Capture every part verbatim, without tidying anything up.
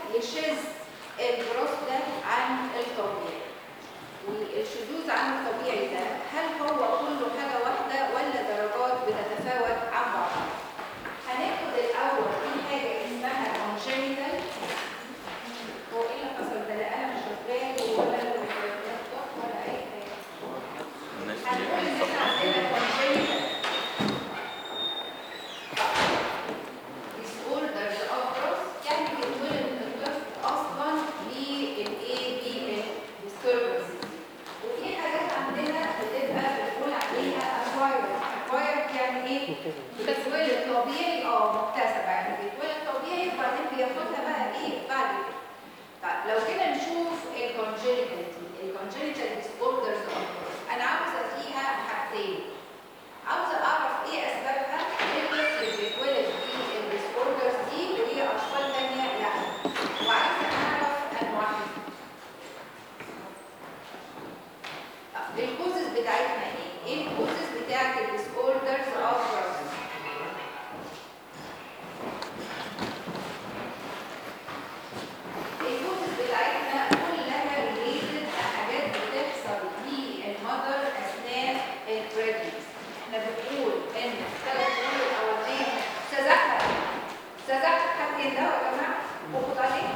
يشذ الجروث ده عن الطبيعي. والشذوذ عن الطبيعي ده هل هو كله حاجه واحده ولا درجات بتتفاوت عن بعضها؟ هناخد الاول في حاجه اسمها congenital. هو ايه اللي حصل ده؟ لا انا مش شغال ولا اللابتوب ولا اي حاجه. هنقول ان احنا عندنا congenital disorders of growth، يعني بيتولد الطفل اصلا بالايه بالdisturbance. وفي حاجات عندنا بتبقى بنقول عليها acquired. acquired يعني ايه؟ بتتولد طبيعي اه مكتسبه، يعني بيتولد طبيعي وبعدين بياخدها بقى ايه بعد كده. طيب لو كده نشوف الكونجنتال الكونجنتال disorders of growth. انا عاوزه فيها حاجتين. عاوزه اعرف ايه اسبابها، ايه الطفل اللي بيتولد فيه الديسوردرز دي وهي اشكال ثانيه لا، وعايزه اعرف انواعها. الكوزز بتاعتنا ايه؟ ايه الكوزز بتاعت الديسوردرز اوف جروث؟ الكوزز بتاعتنا كلها ريليتد لحاجات بتحصل للمذر اثناء البريجنسي. احنا بنقول ان الثلاث شهور الاولانيه استاذ احمد استاذ احمد حد ده يا جماعه وخد عليه.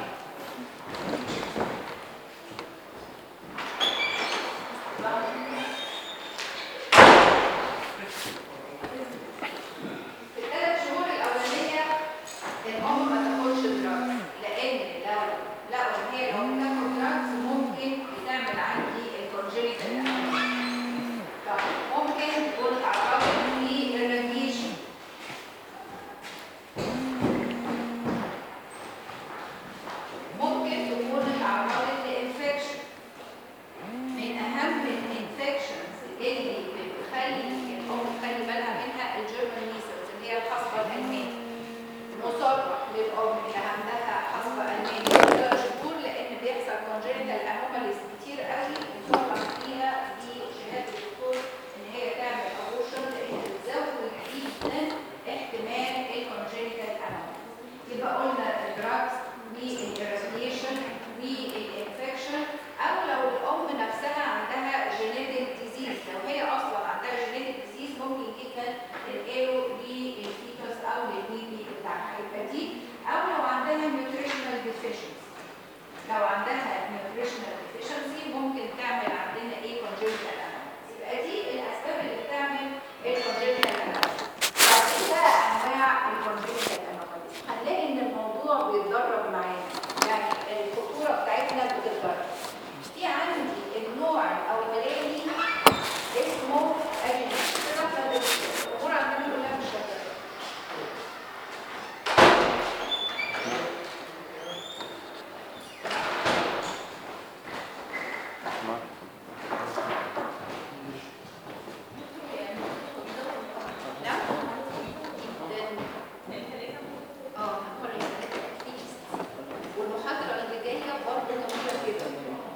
في الثلاث شهور الاولانيه الام ما تاخدش دراجز، لان لو لقوا ان هي لو بتاخد دراجز ممكن بتعمل عندي الكونجنتال. طب ممكن تكون اتعرضت للراديشن، ممكن تكون اتعرضت لانفكشن. من اهم الانفكشنز اللي بتخلي الام تخلي بالها منها الجيرمان ميسلز اللي هي الحصبه الالمانيه. مصرح للام اللي عندها حصبه المانيه ثلاث شهور لان بيحصل كونجنتال انوماليز كتير قوي مصرح فيها بشهاده الدكتور ان هي تعمل ابورشن لان بتزود جدا احتمال الكونجنتال انوماليز. يبقى قلنا الدراجز والإيراديشن والانفكشن، او لو الام نفسها عندها جينيتك ديزيز. لو هي اصلا عندها جينيتك ديزيز ممكن جدا تنقله للفيتوس او للبيبي بتاعها، يبقى دي. او لو عندها نيوتريشنال ديفيشنسي، لو عندها نيوتريشنال ديفيشنسي ممكن تعمل عندنا ايه كونجنتال انوماليز. يبقى دي الاسباب اللي بتعمل الكونجنتال انوماليز. بعد كده انواع الكونجنتال انوماليز هنلاقي ان الموضوع بيتدرب معانا، يعني الخطوره بتاعتنا بتتدرب. في عندي النوع الاولاني اسمه اجينيسيس. الامور عندنا كلها مش شغاله. والمحاضره اللي جايه برضه طويله جدا.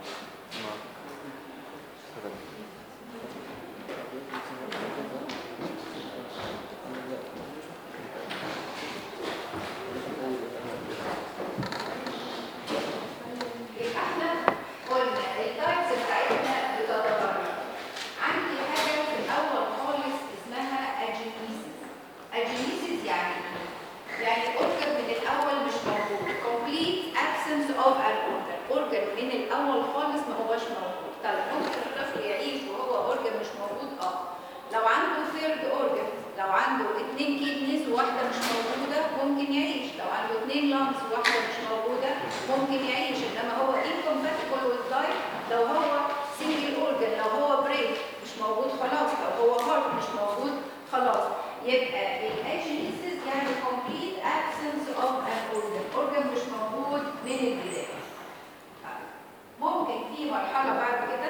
احنا قلنا التايبس بتاعتنا بتتدرج. عندي حاجه في الاول خالص اسمها اجينيسيس. اجينيسيس يعني يعني اورجن من الاول مش موجود، complete absence of an organ. اورجن من الاول خالص ما هوش موجود. طيب ممكن الطفل يعيش وهو اورجن مش موجود؟ اه. لو عنده ثيرد اورجن، لو عنده اثنين كيدنيز وواحده مش موجوده ممكن يعيش. لو عنده اثنين لانس وواحده مش موجوده ممكن يعيش. انما هو incompatible with life لو هو سنجل اورجن. لو هو برين مش موجود خلاص، لو هو هارت مش موجود خلاص. يبقى الاجينيسيس يعني complete absence of an organ. organ مش موجود من البدايه. ممكن في مرحله بعد كده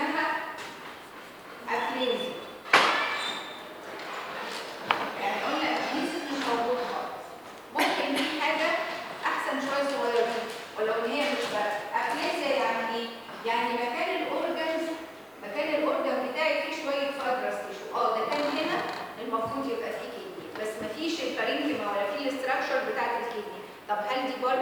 اسمها افليزيا. يعني قلنا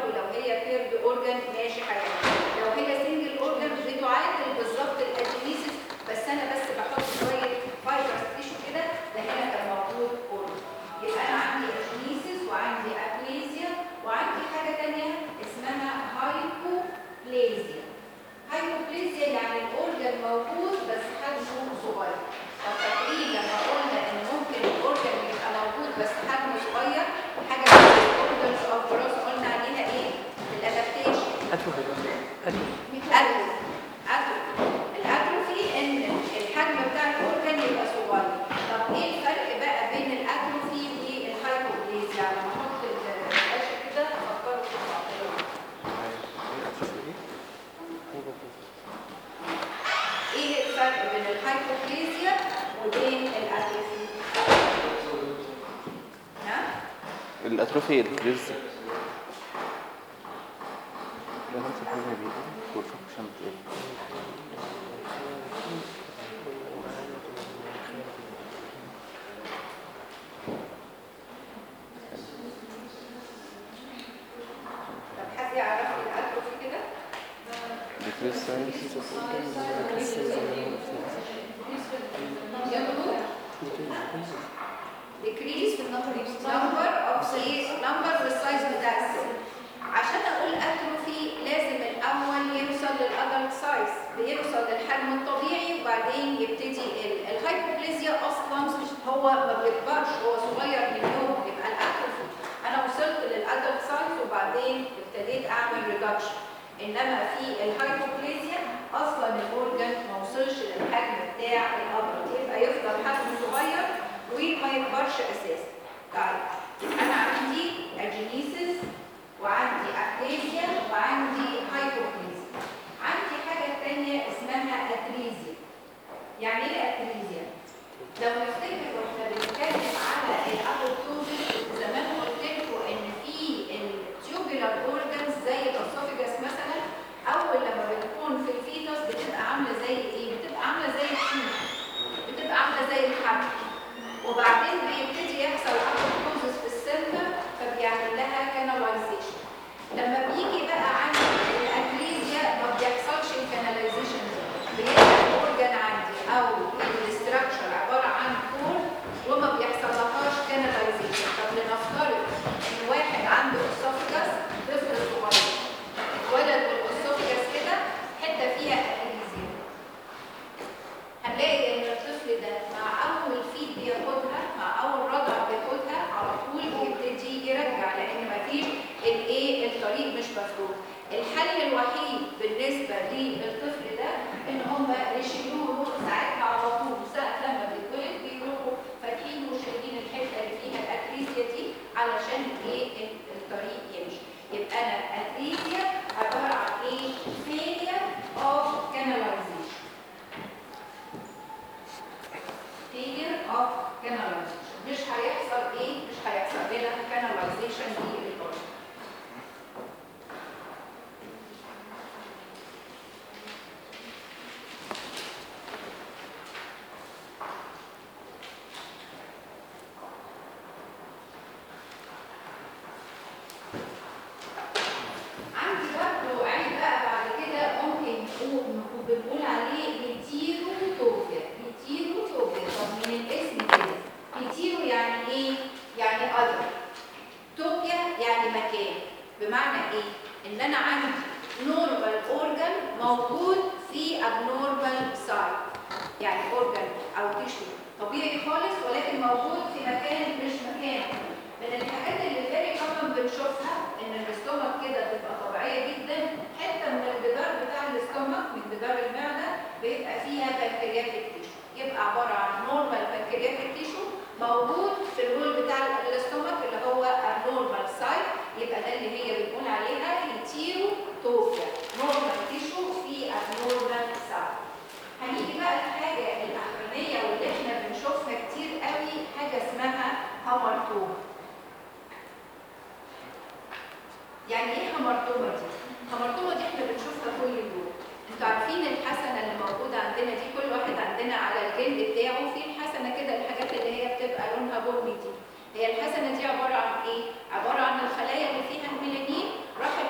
لو هي بيرد اورجان ماشي حاجه، لو هي سنجل اورجان بتعادل بالظبط الادينيسيس، بس انا بس بحط شويه فايبرس تيشو كده، ده هنا كان موجود اورجان. يبقى انا عندي ادينيسيس وعندي ابليزيا وعندي حاجه ثانيه اسمها هايبوبليزيا. هايبوبليزيا يعني الاورجان موجود بس حجمه صغير. طب فاكرين لما قلنا ان ممكن الاورجان يبقى موجود بس حجمه صغير، حاجه زي الاورجانز اوف جروث قلنا عليها ايه؟ الادابتيشن. اتروفي اتروفي اتروفي الاتروفي ان الحجم بتاع الاورجان يبقى صغير. طب ايه الفرق بقى بين الاتروفي والهايبوبليزيا؟ لما احط الشاشه كده افكروا في الموضوع. ايه الفرق بين الهايبوبليزيا وبين الاتروفي؟ نعم؟ الاتروفي البليزيا ده نفس الحاجه دي والفانكشن بتاعتها. طب حد يعرف لي الاتروفي كده؟ decrease size decrease في النمبر number of size number والسايز بتاع السيل. عشان اقول اتروفي لازم الاول يوصل للادلت سايز، بيوصل للحجم الطبيعي وبعدين يبتدي الهايبوبليزيا اصلا هو ما بيكبرش، هو صغير من يوم يبقى الاتروفي. انا وصلت للادلت سايز وبعدين ابتديت اعمل ريدكشن. انما في الهايبوبليزيا اصلا الاورجان ما وصلش للحجم بتاع الابرد، يبقى يفضل حجمه صغير وما يكبرش اساسا. طيب انا عندي اجينيسيس وعندي ابليزيا وعندي هايبوبليزيا. عندي حاجه ثانيه اسمها اتريزيا. يعني ايه اتريزيا؟ لو نفتكر واحنا بنتكلم على الابوبتوزيس زمان قلت لكم ان في التيوبولار اورجانز زي الاسوفيجاس مثلا، اول لما بتكون في الفيتوس بتبقى عامله زي ايه؟ بتبقى عامله زي الشيك، بتبقى عامله زي الحبل، وبعدين بيبتدي يحصل ابوبتوزيس في السنتر فبيعمل لها كاناليزيشن. لما بيجي بقى عند الاتريزيا ما بيحصلش الكاناليزيشن ده، بيبقى الاورجان عندي او الاستراكشر عباره عن كور وما بيحصلهاش كاناليزيشن. طب لنفترض ان واحد عنده اسوفيجاس، طفل صغير اتولد بالاسوفيجاس كده حته فيها اتريزيا، هنلاقي ان الطفل ده مع اول فيد بياخدها، مع اول رضع بياخدها على طول بيبتدي يرجع، لان مفيش الايه الطريق مش مفتوح. الحل الوحيد بالنسبه للطفل ده ان هم يشيلوه ساعتها على طول، ساعه لما بيتولد بيروحوا فاتحين وشايلين الحته اللي فيها الاتريزيا دي علشان ايه الطريق يمشي. يبقى انا الاتريزيا عباره عن ايه؟ failure of canalization. failure of canalization. مش هيحصل ايه؟ مش هيحصل لنا canalization للأورجان. عندي برضه عيب بقى بعد كده ممكن نقول بنقول عليه هيتيروتوبيا. هيتيروتوبيا، طب من الاسم كده هيتيرو يعني ايه؟ يعني other. توبيا يعني مكان. بمعنى ايه؟ ان انا عندي نورمال اورجان موجود في ابنورمال سايت، يعني اورجان او تيشو طبيعي خالص ولكن موجود في مكان مش مكانه. من الحاجات اللي فيري كومن بنشوفها ان الاستومك كده تبقى طبيعيه جدا، حته من الجدار بتاع الاستومك من جدار المعده بيبقى فيها بنكرياتيك تيشو، يبقى عباره عن نورمال بنكرياتيك تيشو موجود في الوول بتاع الاستومك اللي هو ابنورمال سايت، يبقى ده اللي هي بنقول عليها هيتيروتوبيا، نورمال تيشو في ابنورمال سايت. هنيجي بقى الحاجه الاخرانيه واللي احنا بنشوفها كتير قوي، حاجه اسمها هامرتوما. يعني ايه هامرتوما دي؟ هامرتوما دي احنا بنشوفها كل يوم. انتوا عارفين الحسنه اللي موجوده عندنا دي، كل واحد عندنا على الجلد بتاعه في الحسنه كده، الحاجات اللي هي بتبقى لونها بني دي. هي الحسنه دي عباره عن ايه؟ عباره عن الخلايا اللي فيها الميلانين راحت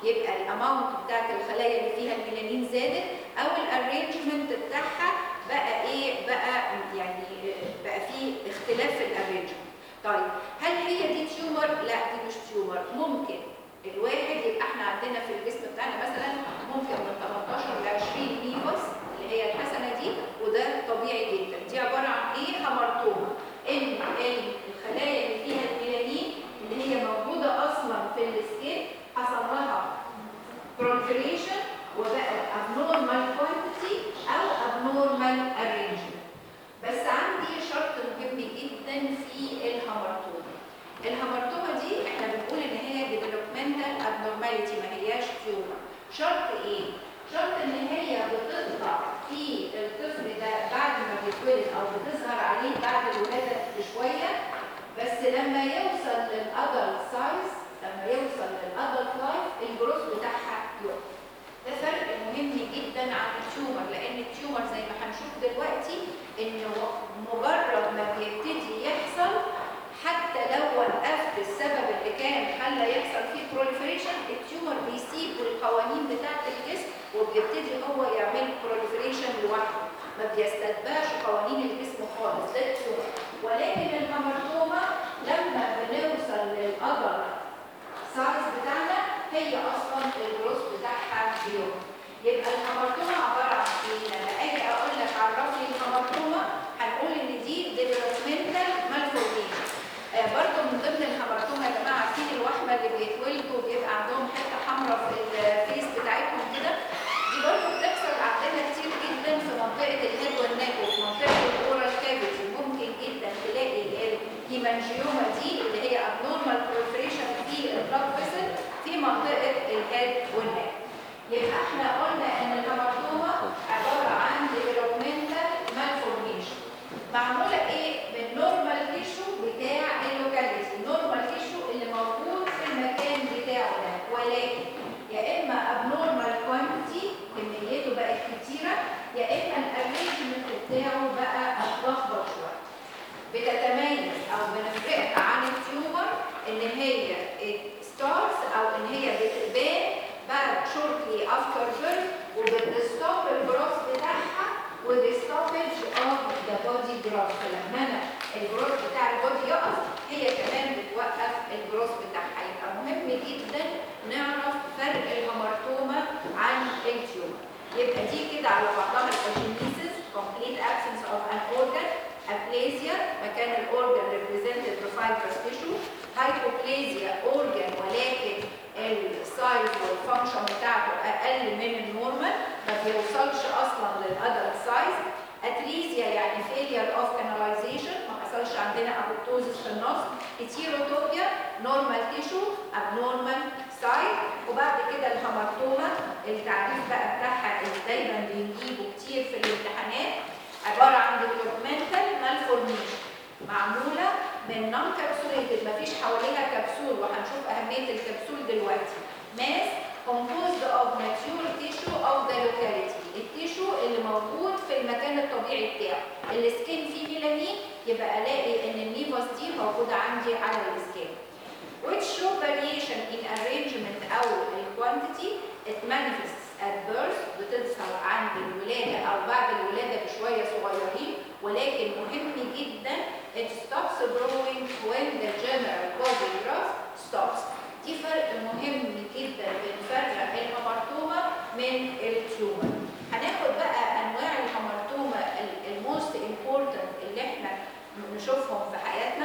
يبقى الاماونت بتاعت الخلايا اللي فيها الميلانين زادت، او الارينجمنت بتاعها بقى ايه، بقى يعني بقى فيه اختلاف في الارينجمنت. طيب هل هي دي تيومر؟ لا دي مش تيومر. ممكن الواحد يبقى احنا عندنا في الجسم بتاعنا مثلا ممكن من تمنتاشر ل عشرين نيفوس اللي هي الحسنه دي، وده طبيعي جدا. دي عباره عن ايه؟ هامرتوما، ان الخلايا اللي فيها الميلانين اللي هي موجوده اصلا في السكين حصل لها proliferation وبقت abnormal quantity او abnormal arrangement. بس عندي شرط مهم جدا في الهامرتوما. الهامرتوما دي احنا بنقول ان هي developmental abnormality، ما هياش تيومر. شرط ايه؟ شرط ان هي بتطلع في الطفل ده بعد ما بيتولد او بتظهر عليه بعد الولاده بشويه، بس لما يوصل للادلت سايز، لما يوصل للادلت لايف الجروث بتاعها يقف. ده فرق مهم جدا عن التيومر، لان التيومر زي ما هنشوف دلوقتي انه مجرد ما بيبتدي يحصل، حتى لو وقفت السبب اللي كان خلى يحصل فيه بروليفريشن، التيومر بيسيب القوانين بتاعت الجسم وبيبتدي هو يعمل بروليفريشن لوحده، ما بيستتبعش قوانين الجسم خالص. ده التيومر. ولكن الهامرتوما لما بنوصل للادلت سايز بتاعنا هي اصلا الجروث بتاعها بيوم. يبقى الهامرتوما عباره عن ايه؟ لما اجي اقول لك عرف لي الهامرتوما هنقول ان دي ديفلوبمنتال مالفورميشن. آه برضه من ضمن الهامرتوما يا جماعه عارفين الوحمه اللي بيتولدوا وبيبقى عندهم حته حمراء في الفيس بتاعتهم كده، دي برضه بتحصل عندنا كتير جدا في منطقه الهيد والنك وفي منطقه الاورال كافيتي. ممكن جدا تلاقي الهيمانجيوما دي اللي هي abnormal proliferation في البلاد فيسل في منطقه الهيد والنك. يبقى احنا قلنا ان الهامرتوما عباره عن developmental malformation معموله ايه؟ من نورمال تيشو بتاع اللوكاليتي، النورمال تيشو اللي موجود في المكان بتاعه ده، ولكن يا اما abnormal quantity كميته بقت كتيره، يا اما الارينجمنت بتاعه بقى اتلخبط شويه. بتتميز او بنفرقها عن التيومر ان هي ستارز او ان هي بتبان بعد شورتلي افتر بيرث وبتستوب الجروث بتاعها وبستوبج اوف ذا بودي جروث. فلما انا الجروث بتاع البودي يقف هي كمان بتوقف الجروث بتاعها. يبقى مهم جدا نعرف فرق الهامرتوما عن التيومر. يبقى دي كده على بعضها الباجينيسيس complete absence of an organ، aplasia مكان الاورجن represented بفايبرس tissue، hypoplasia organ ولكن السايز والفانكشن بتاعته اقل من النورمال، ما بيوصلش اصلا للادلت سايز. اتريزيا يعني failure of canalization، ما حصلش عندنا ابوبتوزس في النص. هيتيروتوبيا نورمال تيشو abnormal سايز. وبعد كده الهامرتوما التعريف بقى بتاعها اللي دايما بنجيبه كتير في الامتحانات، عباره عن developmental malformation معموله من نون كابسوليتد، مفيش حواليها كبسول، وهنشوف اهميه الكبسول دلوقتي. ماس composed of mature tissue of the locality، التيشو اللي موجود في المكان الطبيعي بتاعه. السكين فيه ميلانين، يبقى الاقي ان النيفوس دي موجوده عندي على السكين. which show variation in arrangement او quantity. it manifests at birth، بتظهر عند الولاده او بعد الولاده بشويه صغيرين، ولكن مهم جدا it stops growing when the general body growth stops. دي فرق مهم جدا بنفرق الهامرتوما من التيومر. هناخد بقى انواع الهامرتوما الموست امبورتنت اللي احنا نشوفهم في حياتنا.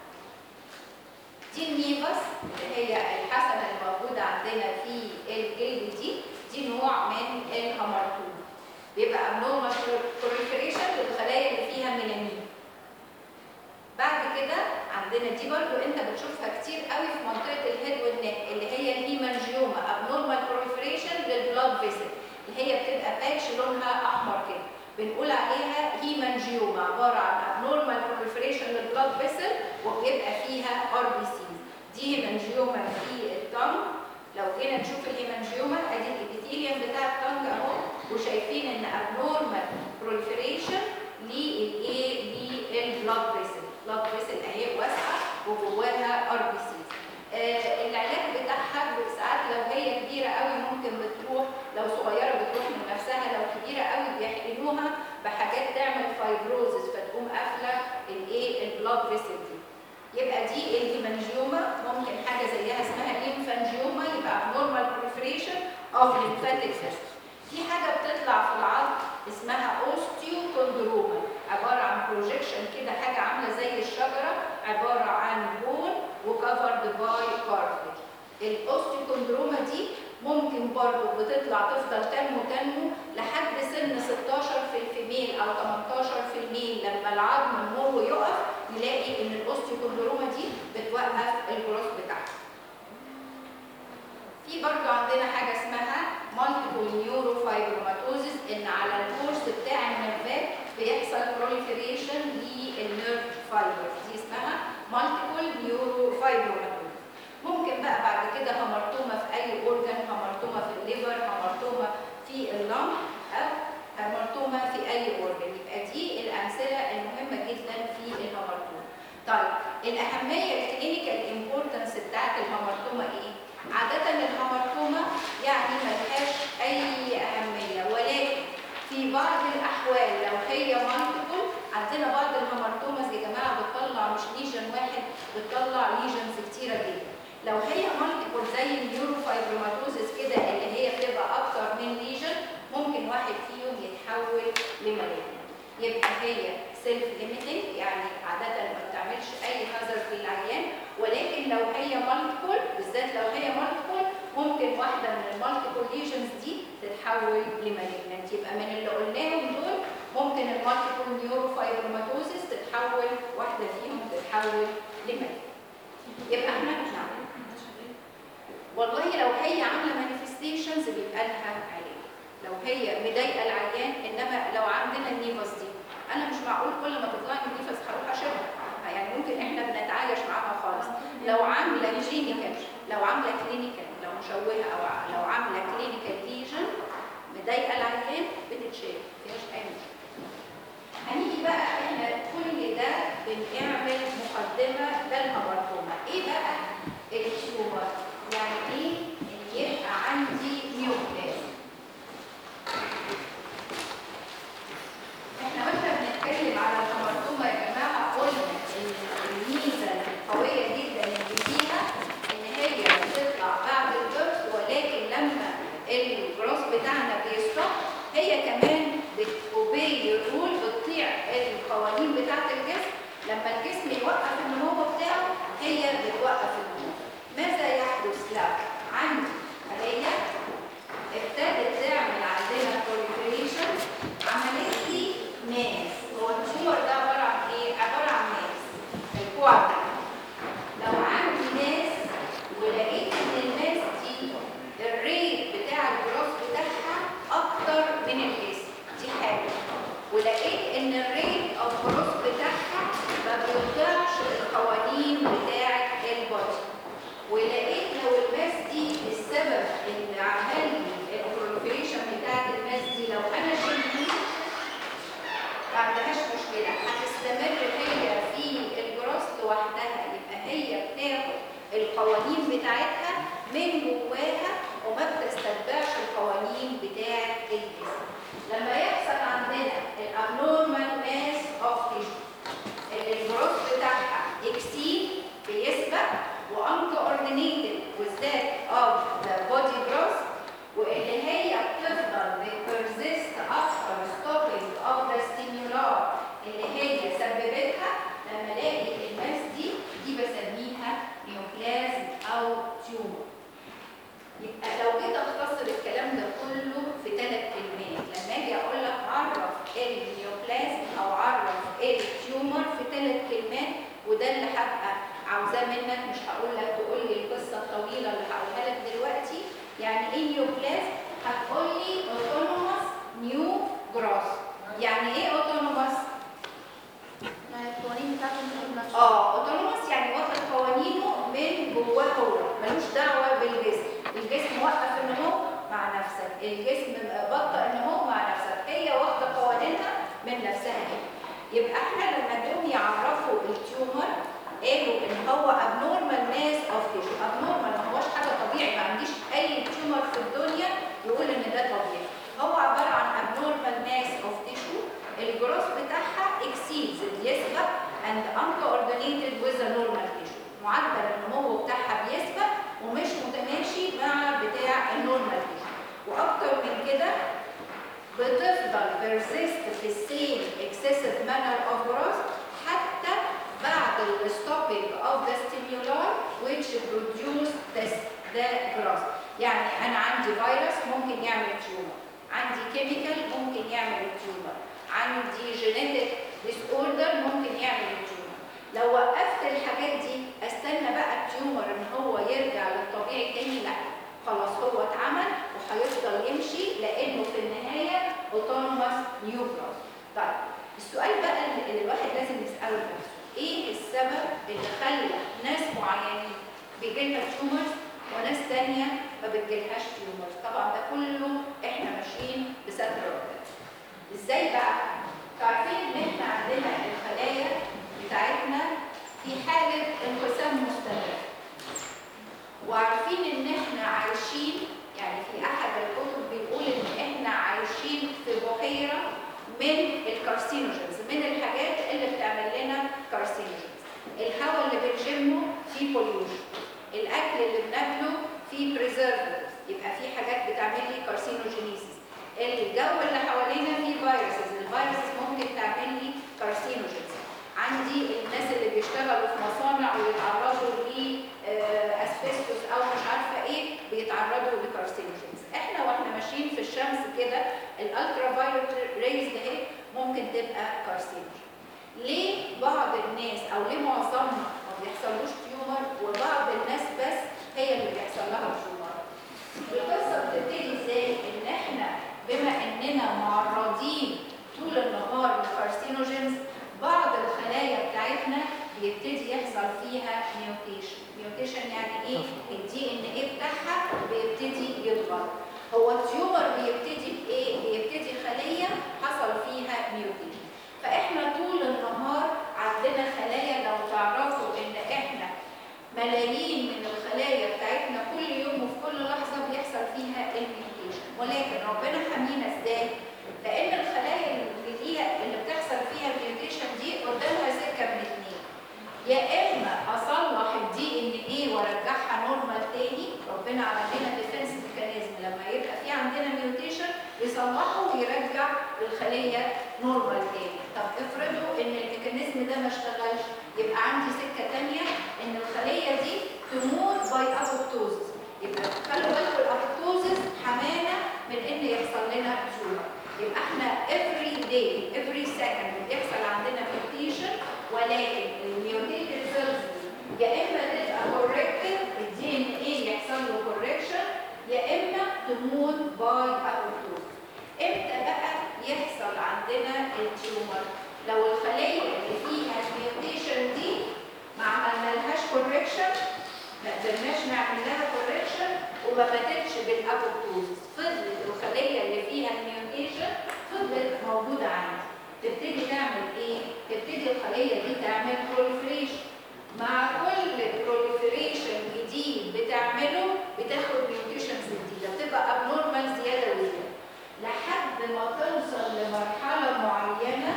دي النيفوس اللي هي الحسنه الموجوده عندنا في الجلد دي، دي نوع من الهامرتوما. بيبقى abnormal proliferation للخلايا اللي فيها ميلانين. بعد كده عندنا دي برضو انت بتشوفها كتير قوي في منطقه الهيد والنك اللي هي الهيمانجيوما abnormal proliferation للبلاد فيسل، اللي هي بتبقى باتش لونها احمر كده، بنقول عليها هيمانجيوما، عباره عن abnormal proliferation للبلاد فيسل وبيبقى فيها ار بي سي. دي هيمانجيوما في التانج. لو جينا نشوف الهيمانجيوما ادي الابيثيليوم بتاع التانج اهو، وشايفين ان abnormal proliferation للايه للبلاد فيسل، بلاد فيسل اهي واسعه وجواها ار بي سي. آه العلاج بتاعها ساعات لو هي كبيره لو صغيره بتروح من نفسها، لو كبيره قوي بيحقنوها بحاجات تعمل فايبروزس فتقوم قافله الايه البلاد فيسل دي. يبقى دي الهيمانجيوما، ممكن حاجه زيها اسمها ليمفانجيوما، يبقى abnormal proliferation of lymphatic vessels. في حاجه بتطلع في العظم اسمها اوستيوكوندروما، عباره عن بروجيكشن كده، حاجه عامله زي الشجره، عباره عن بون وكفرد باي كارتلج. الاوستيوكوندروما دي ممكن برضه بتطلع تفضل تنمو تنمو لحد سن ستاشر في الفيميل او تمنتاشر في الميل، لما العظم نموه يقف نلاقي ان الاوستيوكوندروما دي بتوقف الجروث بتاعها. في برضه عندنا حاجه اسمها مالتيبل نيوروفايبروماتوزيس، ان على الكورس بتاع النيرفات بيحصل بروليفريشن للنيرف فايبرز، دي اسمها مالتيبل نيوروفايبروماتوزيس. ممكن بقى بعد كده همرتومه في اي اورجان، همرتومه في الليفر، همرتومه في اللنج، او همرتومه في اي اورجان. يبقى دي الامثله المهمه جدا في الهمرتومه. طيب الاهميه الكلينيكال امبورتنس بتاعت الهمرتومه ايه؟ عاده الهمرتومه يعني ملهاش اي اهميه، ولكن في بعض الاحوال لو هي مالتيبل، عندنا بعض الهمرتومز يا جماعه بتطلع مش ليجن واحد، بتطلع ليجنز كتيره جدا. لو هي مالتيبل زي النيوروفايبروماتوزيس كده اللي هي بتبقى اكتر من ليجن، ممكن واحد فيهم يتحول لمالجنت. يبقى هي سيلف ليميتنج، يعني عاده ما بتعملش اي هازارد للعيان، ولكن لو هي مالتيبل، بالذات لو هي مالتيبل، ممكن واحده من المالتيبل ليجنز دي تتحول لمالجنت. يبقى من اللي قلناهم دول ممكن المالتيبل نيوروفايبروماتوزيس تتحول، واحده فيهم تتحول لمالجنت. يبقى احنا بنعمل والله لو هي عامله مانيفستيشنز بيبقى لها علاج، لو هي مضايقه العيان. انما لو عندنا النيفاس دي، انا مش معقول كل ما تطلع لي نيفاس هروح اشيلها، يعني ممكن احنا بنتعايش معاها خالص. لو عامله كلينيكال، لو عامله كلينيكال، لو مشوهه او لو عامله كلينيكال ليجن مضايقه العيان بتتشال، مفيهاش اي مشكله. هنيجي بقى احنا كل ده بنعمل مقدمه للهمرتومه. ايه بقى التيومر؟ يعني ايه ان يبقى عندي نيوبلازم؟ احنا واحنا بنتكلم على الهمرتومه يا جماعه قلنا ان الميزه القويه جدا اللي فيها ان هي بتطلع بعد البرث، ولكن لما الجروث بتاعنا بيستوب هي كمان بتوبي الرول، بتطيع القوانين بتاعه الجسم. لما الجسم يوقف النمو بتاعه هي بتوقف النمو. ماذا يحدث لو عندي خليه ابتدت تعمل عندنا بروليفريشن، عملت لي ماس؟ هو التيومر ده عباره عن ايه؟ عباره عن ماس الكوارتر. لو عندي ماس ولقيت ان الماس دي الريت بتاع الجروث بتاعها اكتر من الجسم، دي حاجه. ولقيت ان الريت او الجروث بتاعها ما بيوضعش القوانين بتاعه البودي، ولقيت لو الماس دي السبب اللي عمل لي البروليفريشن بتاعت الماس دي لو انا شلتها ما عندهاش مشكله، هتستمر هي في الجروث لوحدها. يبقى هي بتاخد القوانين بتاعتها من جواها وما بتستتبعش القوانين بتاعت الجسم. لما يحصل عندنا الابنورمال ماس اوف تيشو اللي الجروث بتاعها اكسيد بيسبق وانكوردينيتد with that of the body growth، واللي هي بتفضل بترزست after stopping of the stimuli اللي هي سببتها، لما الاقي الماس دي دي بسميها نيوبلازم او تيومر. يبقى لو جيت اختصر الكلام ده كله في ثلاث كلمات، لما اجي اقول لك عرف النيوبلازم او عرف التيومر في ثلاث كلمات، وده اللي هبقى عاوزاه منك. مش هقول لك تقول لي القصه الطويله اللي هقولها لك دلوقتي. يعني ايه نيوبلازم؟ هتقول لي اوتونوموس نيو جروث. يعني ايه اوتونوموس؟ يعني القوانين بتاعته مش نفسها. اه اوتونوموس يعني واخد قوانينه من جواه هو، ملوش دعوه بالجسم. الجسم وقف النمو مع نفسك، الجسم بطأ النمو مع نفسك، هي واخده قوانينها من نفسها هي. يبقى احنا لما جم يعرفوا التيومر قالوا ان هو abnormal mass of tissue. abnormal ما هوش حاجه طبيعي، ما عنديش اي تيومر في الدنيا يقول ان ده واكتر من كده بتفضل persist في السيم excessive manner of growth حتى بعد ال stopping of the stimuli which produce the, the growth. يعني أنا عندي فيروس ممكن يعمل تيومر، عندي كيميكال ممكن يعمل التيومر، عندي جينيتك disorder ممكن يعمل التيومر. لو وقفت الحاجات دي استنى بقى التيومر ان هو يرجع للطبيعي تاني؟ لا، خلاص هو اتعمل وهيفضل يمشي لانه في النهايه autonomous new growth. طيب السؤال بقى اللي الواحد لازم يساله نفسه، ايه السبب اللي خلى ناس معينين بيجيلها تيومرز وناس تانية ما بتجيلهاش تيومرز؟ طبعا ده كله احنا ماشيين بستر ربنا. ازاي بقى؟ عارفين ان احنا عندنا الخلايا بتاعتنا في حالة انقسام مستمر، وعارفين ان احنا عايشين، يعني في احد الكتب بيقول ان احنا عايشين في بحيرة من الكارسينوجينز، من الحاجات اللي بتعمل لنا كارسينوجينز. الهواء اللي بنشمه فيه بوليوشن، الاكل اللي بناكله فيه بريزرفاتيفز، يبقى فيه حاجات بتعمل لي كارسينوجينيسيس. الجو اللي حوالينا فيه فيروسز، الفيروسز ممكن تعمل لي كارسينوجينز. عندي الناس اللي بيشتغلوا في مصانع ويتعرضوا لاسبستوس او مش عارفه ايه بيتعرضوا لكارسينوجينز. احنا واحنا ماشيين في الشمس كده الالترا فايولت ريز ده ممكن تبقى كارسينوجين. ليه بعض الناس او ليه معظمنا ما بيحصلوش تيومر وبعض الناس بس هي اللي بيحصل لها تيومر؟ القصه بتبتدي ازاي؟ ان احنا بما اننا معرضين طول النهار لكارسينوجينز، بعض الخلايا بتاعتنا بيبتدي يحصل فيها ميوتيشن. ميوتيشن يعني ايه؟ الدي ان ايه بتاعها بيبتدي يتغير. هو التيومر بيبتدي بايه؟ بيبتدي خليه حصل فيها ميوتيشن. فاحنا طول النهار عندنا خلايا، لو تعرفوا ان احنا ملايين من الخلايا بتاعتنا كل يوم وفي كل لحظه بيحصل فيها الميوتيشن. ولكن ربنا حمينا ازاي؟ لان الخلايا اللي ليها اللي بتحصل فيها الميوتيشن دي قدامها سكه من اتنين، يا اما اصلح الدي ان ايه وارجعها نورمال تاني، ربنا عمل لنا ديفنس ميكانيزم لما يبقى في عندنا ميوتيشن يصلحه ويرجع الخليه نورمال تاني. طب افرضوا ان الميكانيزم ده ما اشتغلش، يبقى عندي سكه ثانيه ان الخليه دي تموت باي ابوبتوزس. يبقى خلوا بالكم الابوبتوزس حمانا من ان يحصل لنا تيومر. يبقى احنا every day every second بيحصل عندنا mutation، ولكن الميوتيتد سيلز يا اما تبقى corrected الدي ان ايه يحصل له correction، يا اما تموت باي apoptosis. امتى بقى يحصل عندنا التيومر؟ لو الخليه اللي فيها الميوتيشن دي ما عملنالهاش correction، ما قدرناش نعمل لها correction وما ماتتش بالابوبتوزس، فضلت الخليه اللي فيها الميوتيشن فضلت موجوده عندي، تبتدي تعمل ايه؟ تبتدي الخليه دي تعمل proliferation. مع كل proliferation جديد بتعمله بتاخد ميوتيشنز جديده، بتبقى abnormal زياده وزياده لحد ما توصل لمرحله معينه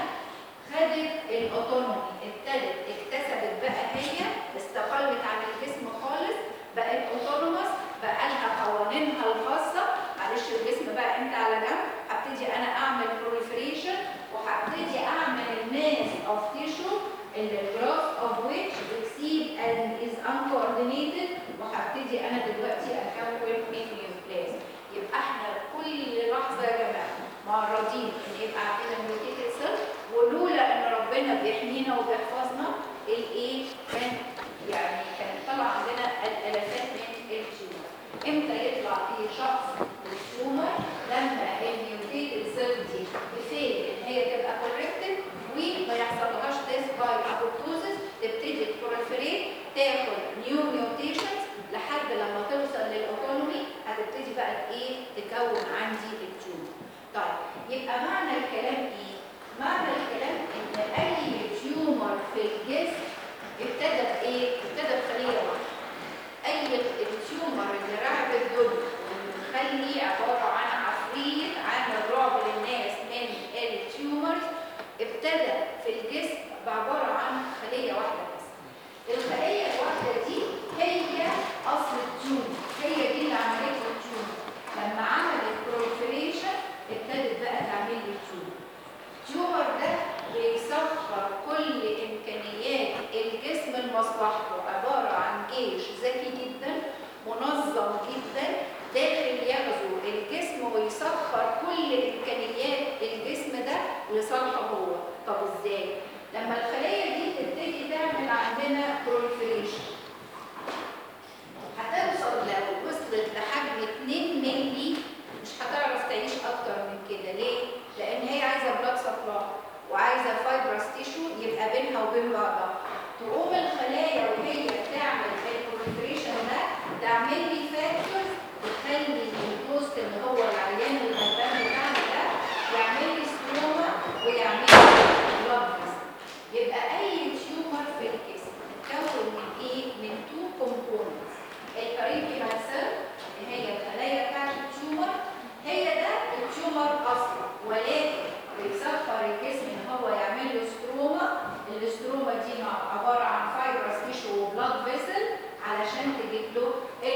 خدت الاوتونومي، ابتدت اكتسبت بقى، هي استقلت عن الجسم خالص، بقت اوتونومس، بقى لها قوانينها الخاصه. معلش الجسم بقى انت على جنب، هبتدي انا اعمل proliferation وهبتدي اعمل الماس اوف تيشو اللي الجراف اوف ويتش exceed and is uncoordinated، وهبتدي انا دلوقتي اكون نيوكليس. يبقى احنا كل لحظه يا جماعه معرضين ان يبقى عندنا ميوتيتد سيل، ولولا ان ربنا بيحمينا وبيحفظنا الايه كان يعني كان طلع عندنا الالافات من التيومر. امتى يطلع في شخص التيومر؟ لما الميوتيتد سيل دي تفيل ان هي تبقى كوركتد وما يحصلهاش ديث باي ابوبتوزس، تبتدي تبروليفريت تاخد نيو ميوتيشنز لحد لما توصل للاوتونومي، هتبتدي بقى ايه تكون عندي التيومر. طيب يبقى معنى الكلام ايه؟ معنى الكلام ان اي تيومر في الجسم ابتدى بايه؟ ابتدى بخليه واحده. اي التيومر اللي رعب الدنيا والمخلي عباره عن عفريت عامل رعب للناس من التيومرز، ابتدى في الجسم بعباره عن خليه واحده بس. الخليه الواحده دي هي اصل التيومر، هي دي اللي عملت التيومر. لما عملت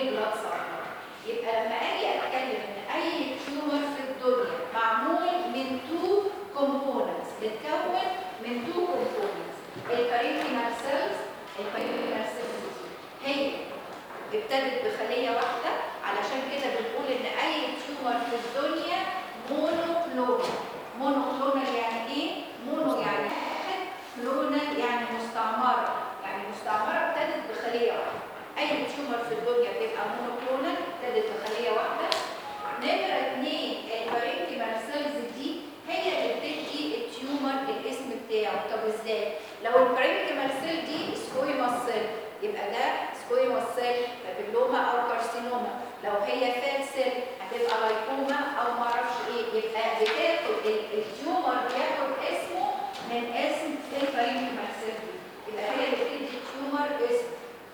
البلاد سبلاي. يبقى لما اجي اتكلم ان اي تيومر في الدنيا معمول من تو كومبوننتس، بتكون من تو كومبوننتس، البارينكيمال سيلز. البارينكيمال سيلز هي ابتدت بخليه واحده، علشان كده بنقول ان اي تيومر في الدنيا مونوكلونال. مونوكلونال يعني ايه؟ مونو يعني واحد، كلونال يعني مستعمره، يعني مستعمره ابتدت بخليه واحده. اي تيومر في الدنيا بيبقى مونوكلونال ابتدت بخليه واحده. نمره اثنين البارينكيمال سيلز دي هي اللي بتدي التيومر الاسم بتاعه. طب ازاي؟ لو البارينكيمال سيل دي سكويموس سيل يبقى ده سكويموس سيل بابيلوما او كارسينوما، لو هي فات سيل هتبقى لايكوما او ما اعرفش ايه. يبقى بتاخد التيومر بياخد اسمه من اسم البارينكيمال سيل دي، يبقى هي اللي بتدي التيومر اسم.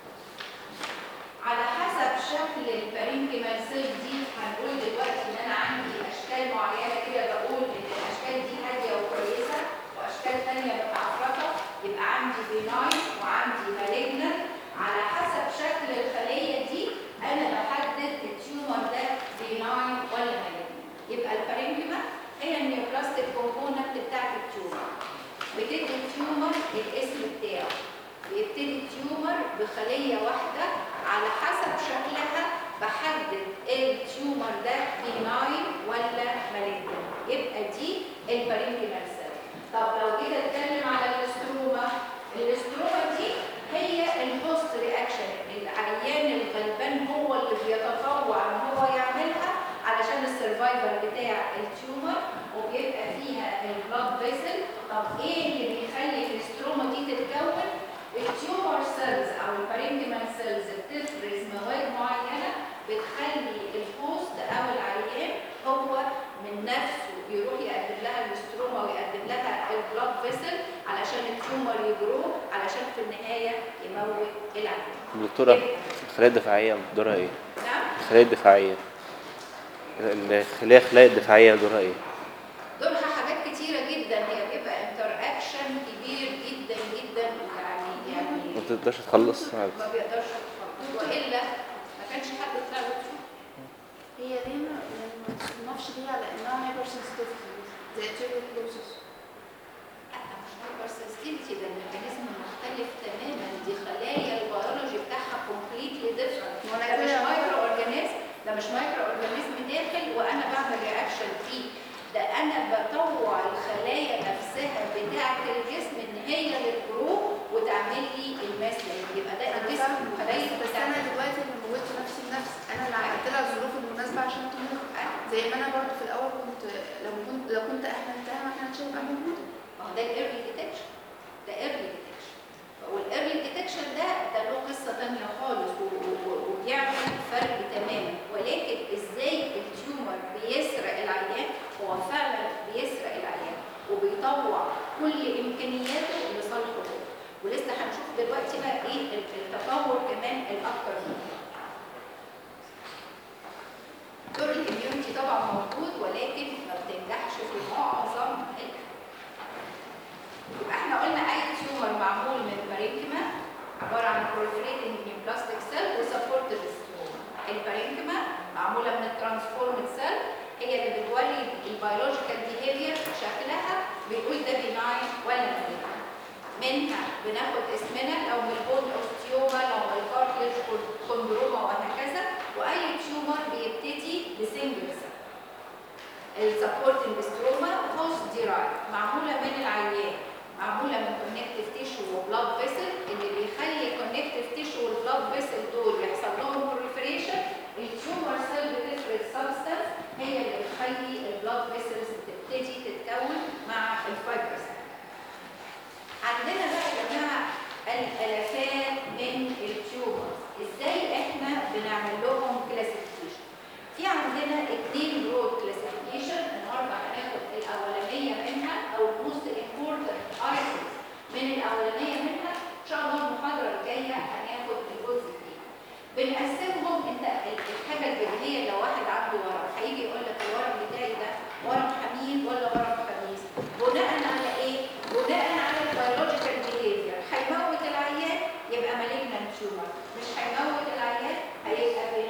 على حسب شكل البارينكيمال سيل دي هنقول دلوقتي ان انا عندي اشكال معينه كده، بقول ان الاشكال دي هاديه وكويسه واشكال ثانيه متعفرطه. يبقى عندي بيناين وعندي مالجنان. على حسب شكل الخليه دي انا بحدد التيومر ده بيناين ولا مالجنان. يبقى البارينكيما هي النيوبلاستيك كومبوننت بتاعت التيومر، بتدي التيومر الاسم بتاعه. بيبتدي التيومر بخليه واحده، على حسب شكلها بحدد التيومر ده بيناين ولا مالجنان. يبقى دي البارينكيمال سيل. طب لو جيت اتكلم على الاستروما، الاستروما دي هي البوست رياكشن، العيان الغلبان هو اللي بيتطوع ان هو يعملها علشان السرفايفل بتاع التيومر، وبيبقى فيها البلاد فيسل. طب ايه اللي بيخلي الاستروما دي تتكون؟ التيومر سيلز او البارينكيمال سيلز بتفرز مواد معينه بتخلي الهوست او العيان هو من نفسه يروح يقدم لها الاستروما ويقدم لها البلاد فيسل علشان التيومر يجرو، علشان في النهايه يموت العيان. دكتورة، الخلايا الدفاعية دورها ايه؟ نعم؟ الخلايا الدفاعية الخلايا الخلايا الدفاعية دورها ايه؟ دورها حاجات كتيرة جدا، هي بيبقى انتر اكشن كبير جدا جدا، يعني يعني ما تقدرش تخلص. ما بيقدرش يتخلص، والا ما كانش حد طلع وتشوف. هي ليه ما ما تصنفش بيها على انها هايبر سنسيتيفيتي زي التيوبركلوزس؟ لا مش هايبر سنسيتيفيتي، ده الميكانيزم مختلف تماما، دي خلايا البيولوجي بتاعها كومبليتلي ديفرنت. ده مش مايكرو اورجانيزم، ده مش مايكرو اورجانيزم داخل وانا بعمل رياكشن فيه، ده انا بطوع الخلايا نفسها بتاعه الجسم ان هي اللي تجرو وتعمل لي المسلك. يبقى ده الجسم خلايا. بس انا دلوقتي اللي موتت نفسي بنفسي، انا اللي عملت لها الظروف المناسبه عشان تموت. زي ما انا برضه في الاول كنت لو كنت لو كنت اهملتها ما كانتش هتبقى موجوده. اه ده الايرلي ديتكشن، ده ايرلي ديتكشن. والايرلي ديتكشن ده ده له قصه ثانيه خالص وبيعمل فرق تماما. ولكن ازاي التيومر بيسرق العيان؟ هو فعلا بيسرق العيان وبيطوع كل امكانياته لصالحه هو، ولسه هنشوف دلوقتي بقى ايه التطور كمان الاكتر منه. دور الاميونتي طبعا موجود ولكن ما بتنجحش في معظم الحالات. يبقى احنا قلنا اي تيومر معمول من بارينكيما عباره عن proliferating neoplastic cell وسبورتد ستروما. البارينكيما معموله من الترانسفورمد سيل، هي اللي بتولد البيولوجيكال بيهيفير، شكلها بيقول ده بيناين ولا مالجنان. منها بناخد اسمنا لو من البون اوستيوما، لو من الكارتلج كوندروما وهكذا. واي تيومر بيبتدي بسنجل سيل. السبورتنج ستروما هوست ديرايف، معموله من العيان، معموله من كونكتيف تيشو وبلاد فيسل. اللي بيخلي الكونكتيف تيشو والبلاد فيسل دول يحصل لهم بروليفريشن التيومر سيل بتفرز سبستانس هي اللي بتخلي البلاد فيسلز تبتدي تتكون مع الفايبرز. عندنا بقى يا جماعه الالافات من التيومرز، ازاي احنا بنعمل لهم كلاسيفيكيشن؟ في عندنا اثنين برود كلاسيفيكيشن، النهارده هناخد الاولانيه منها او الموست امبورتنت ايتمز من الاولانيه منها. ان شاء الله المحاضره الجايه هناخد الجزء الثاني. بنقسمهم، انت الحاجه البديهيه لو واحد عنده ورم هيجي يقول لك الورم بتاعي ده ورم حميد ولا ورم خبيث؟ بناء على ايه؟ بناء على البيولوجيكال بيهيفير. هيموت العيان يبقى مالجنان تيومر، مش هيموت العيان هيبقى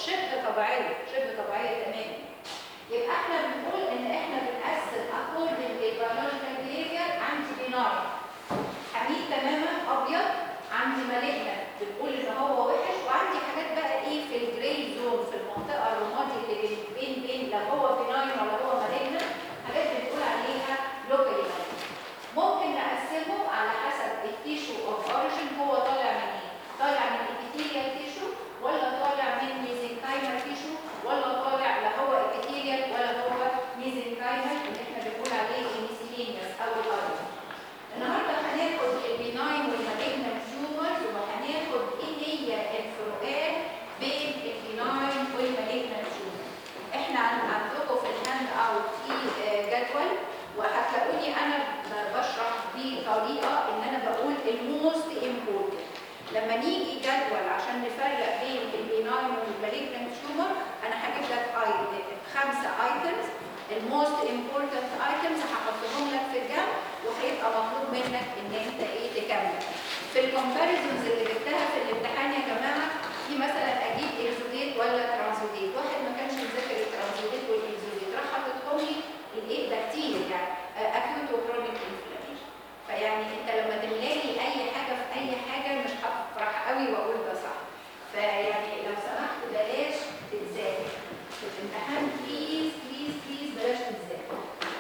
شبه طبيعيه شبه طبيعيه تماما. يبقى احنا بنقول ان احنا بنقسم اكوردنج للبيولوجيكال بيهيفير. عندي بيناين حميد تماما ابيض، عندي مالجنا بنقول ان هو وحش، وعندي حاجات بقى ايه في الجراي زون في المنطقه الرمادي اللي بين بين لا هو بيناين ولا هو مالجنا، حاجات بنقول عليها لوكالي. ممكن نقسمه على حسب التيشو اوف اوريجين، هو طالع من ايه؟ طالع من ابيثيليال تيشو ولا طالع من ميزنكايمال تيشو ولا طالع لا هو ابيثيليال ولا هو ميزنكايمال اللي احنا بنقول عليه ميسيلينيوس او الاوريجين. النهارده هناخد البيناين والمالجنال تيومرز، وهناخد ايه هي الفروقات بين البيناين والمالجنال تيومرز. احنا عندكم في الهاند اوت في جدول، وهتلاقوني انا بشرح بطريقه ان انا بقول الموست امبورتنت. لما نيجي جدول عشان نفرق بين البيناين والمالجنال تيومر، انا هجيب لك خمسه ايتمز، الموست امبورتنت ايتمز هحطهم لك في الجنب، وهيبقى مطلوب منك ان انت ايه تكمل. في الكومباريزونز اللي جبتها في الامتحان يا جماعه، في مثلا اجيب اكزوديت ولا ترانزوديت، واحد ما كانش مذاكر الترانزوديت والاكزوديت راح حاططهم لي الايه ده كتير يعني اكيوت وكرونيك انفلاميشن. فيعني انت لما تملاني اي حاجه في اي حاجه مش هفرح قوي واقول ده صح. فيعني لو سمحت بلاش تتذاكر في الامتحان، بليز بليز بليز بلاش تتذاكر.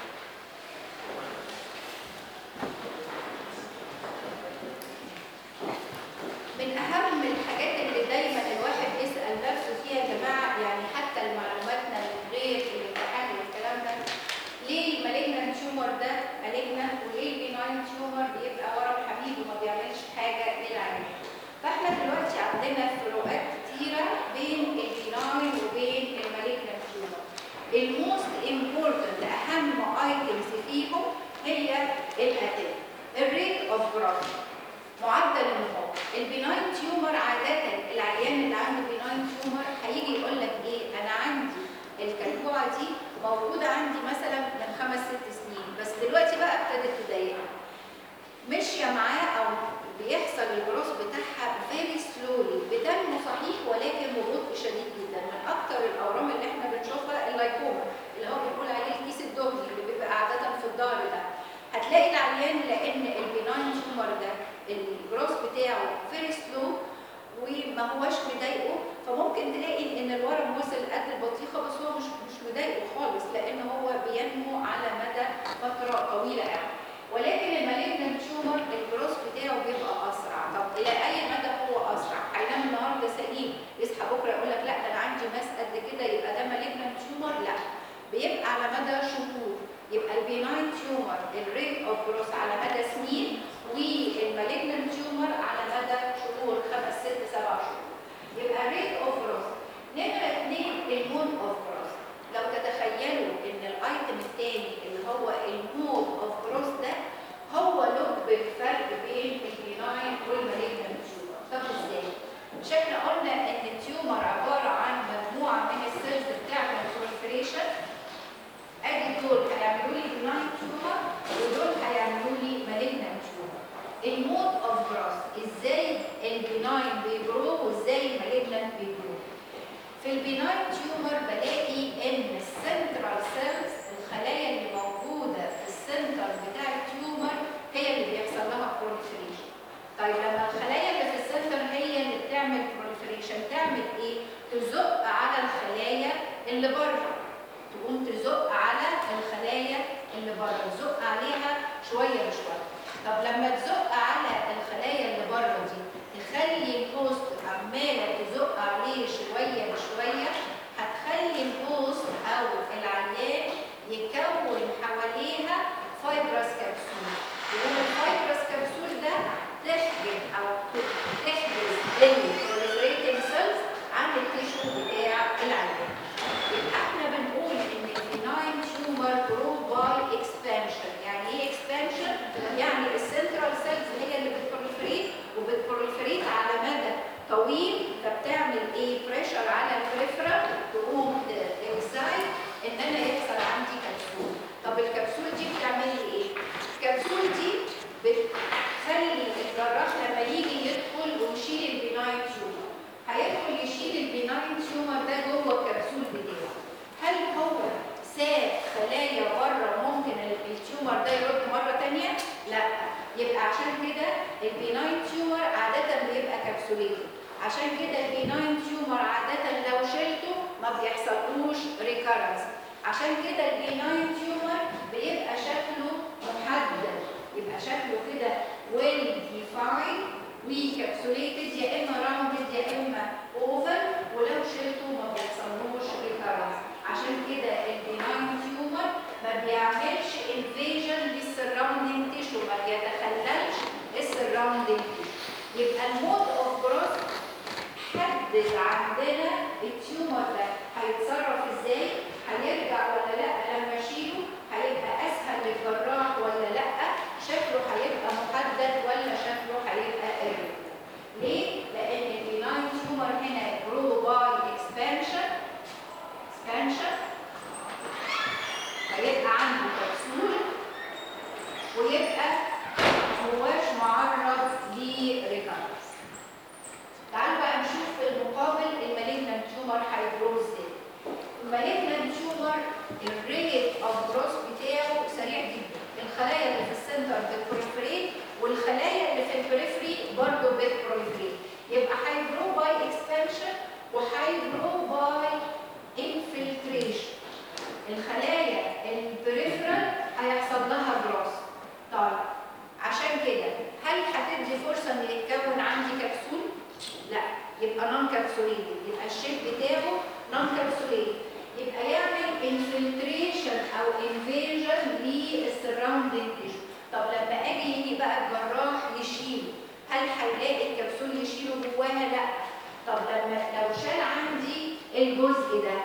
من اهم الحاجات اللي دايما الواحد يسال نفسه فيها يا جماعه، يعني حتى المعلوماتنا غير الامتحان والكلام ده، ليه المالجنان تيومر ده مالجنان وليه البيناين تيومر بيبقى ورم حميد وما بيعملش حاجه للعين؟ فاحنا دلوقتي عندنا فروقات كتيره بين البيناين وبين المالجنان تيومر. الموست امبورتنت اهم ايتمز فيهم هي الاتاك، الريت اوف جروث، معدل النمو. البيناين تيومر عاده العيان اللي عنده بيناين تيومر هيجي يقول لك ايه، انا عندي الكلكوعه دي موجوده عندي مثلا من خمس ست سنين، بس دلوقتي بقى ابتدت تضايق، ماشيه معاه او بيحصل الجروث بتاعها فيري سلولي، بتنمو صحيح ولكن ببطء شديد جدا. من اكتر الاورام اللي احنا بنشوفها اللايكوما اللي هو بنقول عليه الكيس الدهني اللي بيبقى عاده في الظهر ده. هتلاقي العيان لان البيناين تيومر ده الجروث بتاعه فيري سلو وما هوش مضايقه، فممكن تلاقي ان الورم وصل قد البطيخه بس هو مش مش مضايقه خالص، لان هو بينمو على مدى فتره طويله يعني. ولكن المالجنان تيومر الجروث بتاعه بيبقى اسرع. طب الى اي مدى هو اسرع؟ هينام النهارده سليم، يصحى بكره يقول لك لا ده انا عندي ماس قد كده، يبقى ده مالجنان تيومر؟ لا، بيبقى على مدى شهور. يبقى البيناين تيومر الريت اوف جروث على مدى سنين، والمالجنان تيومر على مدى شهور، خمس ست سبع شهور. يبقى ريت اوف جروث. نمره اثنين المود اوف جروث. لو تتخيلوا ان الايتم الثاني اللي هو المود اوف جروث ده هو لب الفرق بين البيناين والمالجنان تيومر. طب ازاي؟ مش احنا قلنا ان التيومر عباره عن مجموعه من السيلز بتعمل بروليفريشن، ادي دول هيعملوا لي بيناين تيومر ودول هيعملوا لي مالجنان تيومر. المود اوف جروث، ازاي البيناين بيجرو وازاي المالجنان بيجرو. في البيناين تيومر بلاقي ان السنترال سيلز، الخلايا اللي موجوده في السنتر بتاع التيومر هي اللي بيحصل لها بروليفريشن. طيب لما الخلايا اللي في السنتر هي اللي بتعمل بروليفريشن تعمل ايه؟ تزق على الخلايا اللي بره، تقوم تزق على الخلايا اللي بره، تزق عليها شويه بشويه. طب لما تزق على الخلايا اللي بره دي تخلي البوست عماله تزق عليه شويه بشويه، هتخلي البوست او العيان يكون حواليها فايبرس كبسول. يقوم الفايبرس كبسول ده تحجب او تحجز البروليفريتنج سيلز عن التيشو بتاع العيان. يبقى احنا بنقول ان البيناين تيومر جرو باي اكسبانشن. يعني ايه اكسبانشن؟ يعني السنترال سيلز هي اللي بتبروليفريت وبتبروليفريت على مدى طويل، فبتعمل ايه؟ بريشر على البريفرال، تقوم تنسايد ان انا يحصل عندي كبسول. طب الكبسول دي بتعمل لي ايه؟ الكبسول دي بتخلي الجراح لما يجي يدخل ويشيل البيناين تيومر، هيدخل يشيل البيناين تيومر ده كابسوليتد. عشان كده البيناين تيومر عادة لو شلته ما بيحصلوش ريكارنس. عشان كده البيناين تيومر بيبقى شكله محدد، يبقى شكله كده ويل ديفايند وكابسوليتد، يا اما راوندد يا اما اوفر، ولو شلته ما بيحصلوش ريكارنس. عشان كده البيناين تيومر ما بيعملش انفيجن للسراوندينج تيشو، ما بيتخللش السراوندينج تيشو. يبقى المود اوف جروث حدد عندنا التيومر ده هيتصرف ازاي، هيرجع ولا لا لما اشيله، هيبقى اسهل للجراح ولا لا، شكله هيبقى محدد ولا شكله هيبقى قريب. ليه؟ لان البيناين تيومر هنا جرو باي اكسبانشن اكسبانشن هيبقى عنده كبسول ويبقى مهواش معرض لريكارنس. تعالوا بقى نشوف في المقابل المالجنانت تيومر هيجرو ازاي. المالجنانت تيومر الريت اوف جروث بتاعه سريع جدا. الخلايا اللي في السنتر بتبروليفريت والخلايا اللي في البريفري برضه بتبروليفريت، يبقى هيجرو باي اكسبانشن وهيجرو باي انفلتريشن. الخلايا البريفرال هيحصل لها جروث. طيب عشان كده هل هتدي فرصه ان يتكون عندي كبسول؟ لا، يبقى نون كابسوليتد، يبقى الشيب بتاعه نون كابسوليتد، يبقى يعمل انفلتريشن او انفيجن للسراوندينج تيشو. طب لما اجي يجي بقى الجراح يشيله، هل هيلاقي الكبسول يشيله جواها؟ لا. طب لما لو شال عندي الجزء ده،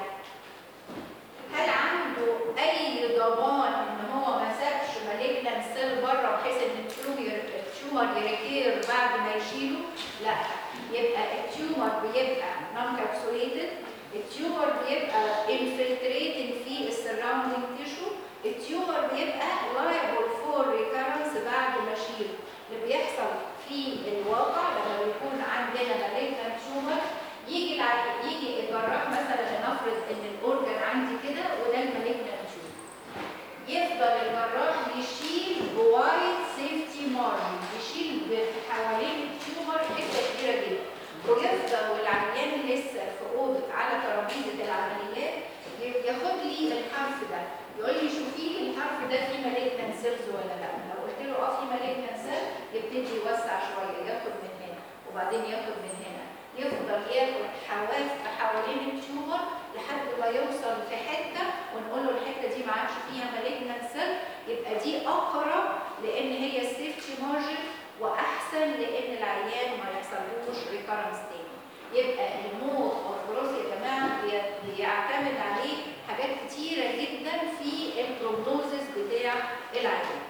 هل عنده اي ضمان ان هو ما سابش مالجنان سيل بره بحيث ان التيومر يريكير بعد ما يشيله؟ لا. يبقى التيومر بيبقى نون كابسوليتد، التيومر بيبقى انفلتريتنج في السراوندينج تيشو، التيومر بيبقى لايبل فور ريكارنس بعد ما اشيله. اللي بيحصل في الواقع لما بيكون عندنا مالجنان تيومر، يجي يجي الجراح مثلا نفرض ان الاورجن عندي كده وده المالجنان تيومر، يفضل الجراح يشيل بوايد سيفتي مارجن، يشيل حوالين التيومر حته كبيره جدا، ويفضل والعيان لسه في اوضه على ترابيزه العمليات ياخد لي الحرف ده، يقول لي شوفي لي الحرف ده فيه مالجنان سيلز ولا لا. لو قلت له اه في مالجنان سيل، يبتدي يوسع شويه، ياخد من هنا وبعدين ياخد من هنا، يفضل ياخد حواف حوالين التيومر لحد ما يوصل في حته ونقول له الحته دي ما عادش فيها مالجنان سيل، يبقى دي اقرب لان هي السيفتي مارجن واحسن لان العيان ما يحصلوش ريكارنس تاني. يبقى المود اوف جروث يا جماعه بيعتمد عليه حاجات كتيره جدا في البروجنوزس بتاع العيان.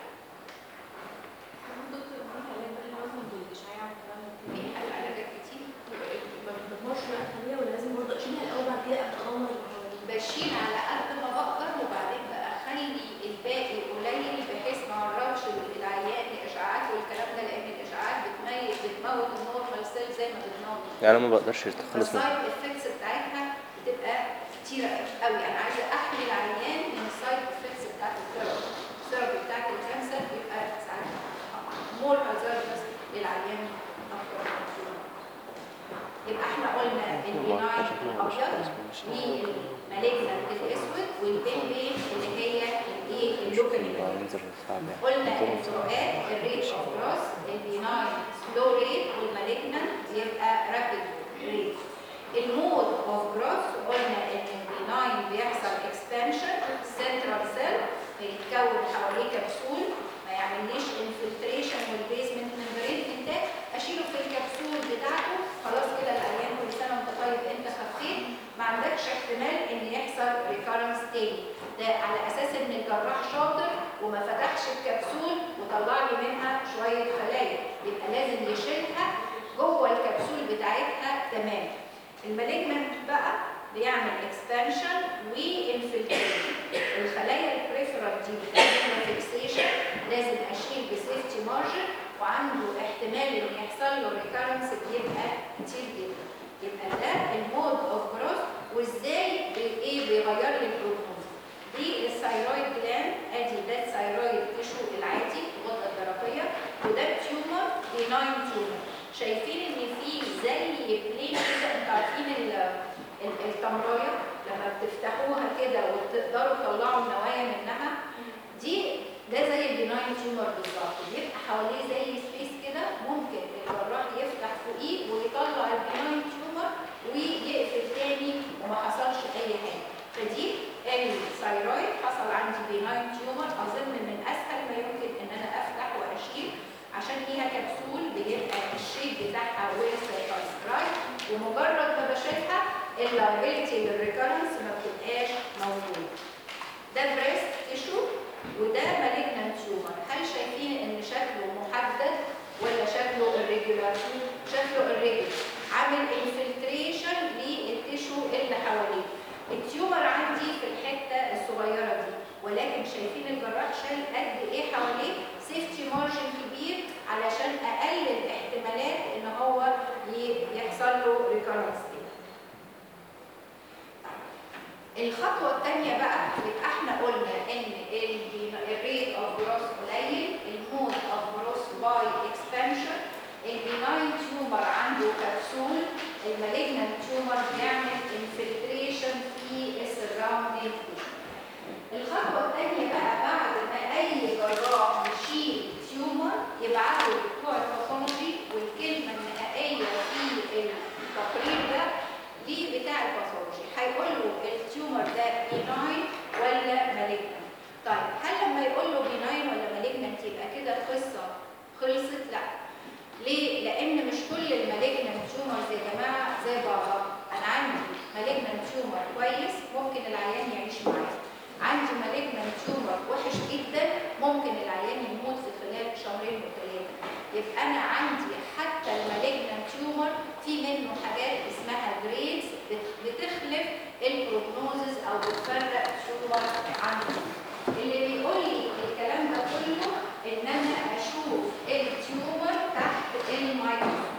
بشيل على قد ما بقدر وبعدين بقى اخلي الباقي قليل بحيث ما اعرضش العيان لاشعاعات والكلام ده، لان الاشعاعات بتميت بتموت النورمال سيل زي ما بتموت. يعني ما بقدرش اتخلص منها. السايد افكتس بتاعتها بتبقى كتيره قوي. انا عايزه احمي العيان من السايد افكتس بتاعت الثيرابي. الثيرابي بتاعت الكانسر بيبقى ساعتها مور هازاردس للعيان اكتر. يبقى احنا قلنا البيناين الابيض والمالجنانت الاسود والبين اللي هي الايه اللوكال. قلنا الفروقات الريت اوف جروث، البيناين سلو ريت والمالجنانت يبقى رابيد ريت. المود اوف جروث قلنا ان البيناين بيحصل اكسبانشن سنترال سيل بيتكون حواليه كبسول، ما يعمليش انفلتريشن والبيزمنت ممبرين انتاج، اشيله في الكبسول بتاعته خلاص كده العيان كل سنه وانت طيب انت خفيت، ما عندكش احتمال ان يحصل ريكارنس تاني. ده على اساس ان الجراح شاطر وما فتحش الكبسول وطلع لي منها شويه خلايا، يبقى لازم يشيلها جوه الكبسول بتاعتها تمام. المالجنانت بقى بيعمل اكسبانشن وانفلتريشن. الخلايا البريفرال دي بتعمل فيكسيشن، لازم اشيل بسيفتي مارجن، وعنده احتمال ان يحصل له ريكارنس بيبقى كتير جدا. يبقى ده المود اوف جروث وازاي ايه بيغير لي البروجنوز. دي الثايرويد جلاند، ادي ده الثايرويد تيشو العادي الغده الدرقيه، وده التيومر بيناين تيومر. شايفين ان في زي بلين كده، انتوا عارفين ال- ال- التمرايه لما بتفتحوها كده وتقدروا تطلعوا النوايا منها، دي ده زي البيناين تيومر بالظبط، بيبقى حواليه زي سبيس كده، ممكن الجراح يفتح فوقيه ويطلع البيناين تيومر ويقفل تاني وما حصلش اي حاجه. فدي الثايرويد حصل عندي بيناين تيومر، اظن من اسهل ما يمكن ان انا افتح واشيل عشان ليها كبسول بيبقى الشيب بتاعها ويرسرايت، ومجرد ما بشيلها اللايبيليتي للريكارنس ما بتبقاش موجوده. ده بريست تيشو وده مالجنانت تيومر. هل شايفين ان شكله محدد ولا شكله irregular؟ شكله irregular، عامل انفلتريشن للتيشو اللي حواليه. التيومر عندي في الحته الصغيره دي، ولكن شايفين الجراح شال قد ايه حواليه، سيفتي مارجن كبير علشان اقلل احتمالات ان هو يحصل له ريكارنس. الخطوه الثانيه بقى، يبقى احنا قلنا ان الريت اوف جروث قليل، المود اوف جروث باي اكسبانشن، البيناين تيومر عنده كبسول، المالجنانت تيومر بيعمل انفلتريشن في السراوندينج تيشو. الخطوه الثانيه بقى، بعد ما اي جراح يشيل تيومر يبعته بتوع الباثولوجي، والكلمه النهائيه في التقرير ده ليه بتاع الباثولوجي، هيقول له التيومر ده بيناين ولا مالجنانت. طيب هل لما يقول له بيناين ولا مالجنانت يبقى كده القصه خلصت؟ لا. ليه؟ لان مش كل المالجنانت تيومرز يا جماعه زي بعضها. انا عندي مالجنانت تيومر كويس ممكن العيان يعيش معاه، عندي مالجنانت تيومر وحش جدا ممكن العيان يموت في خلال شهرين وثلاثه. يبقى انا عندي حتى المالجنانت تيومر في منه حاجات اسمها جريدز بتخلف البروجنوزز او بتفرق تيومر عن اللي بيقول لي الكلام ده كله ان انا اشوف التيومر تحت الميكروسكوب.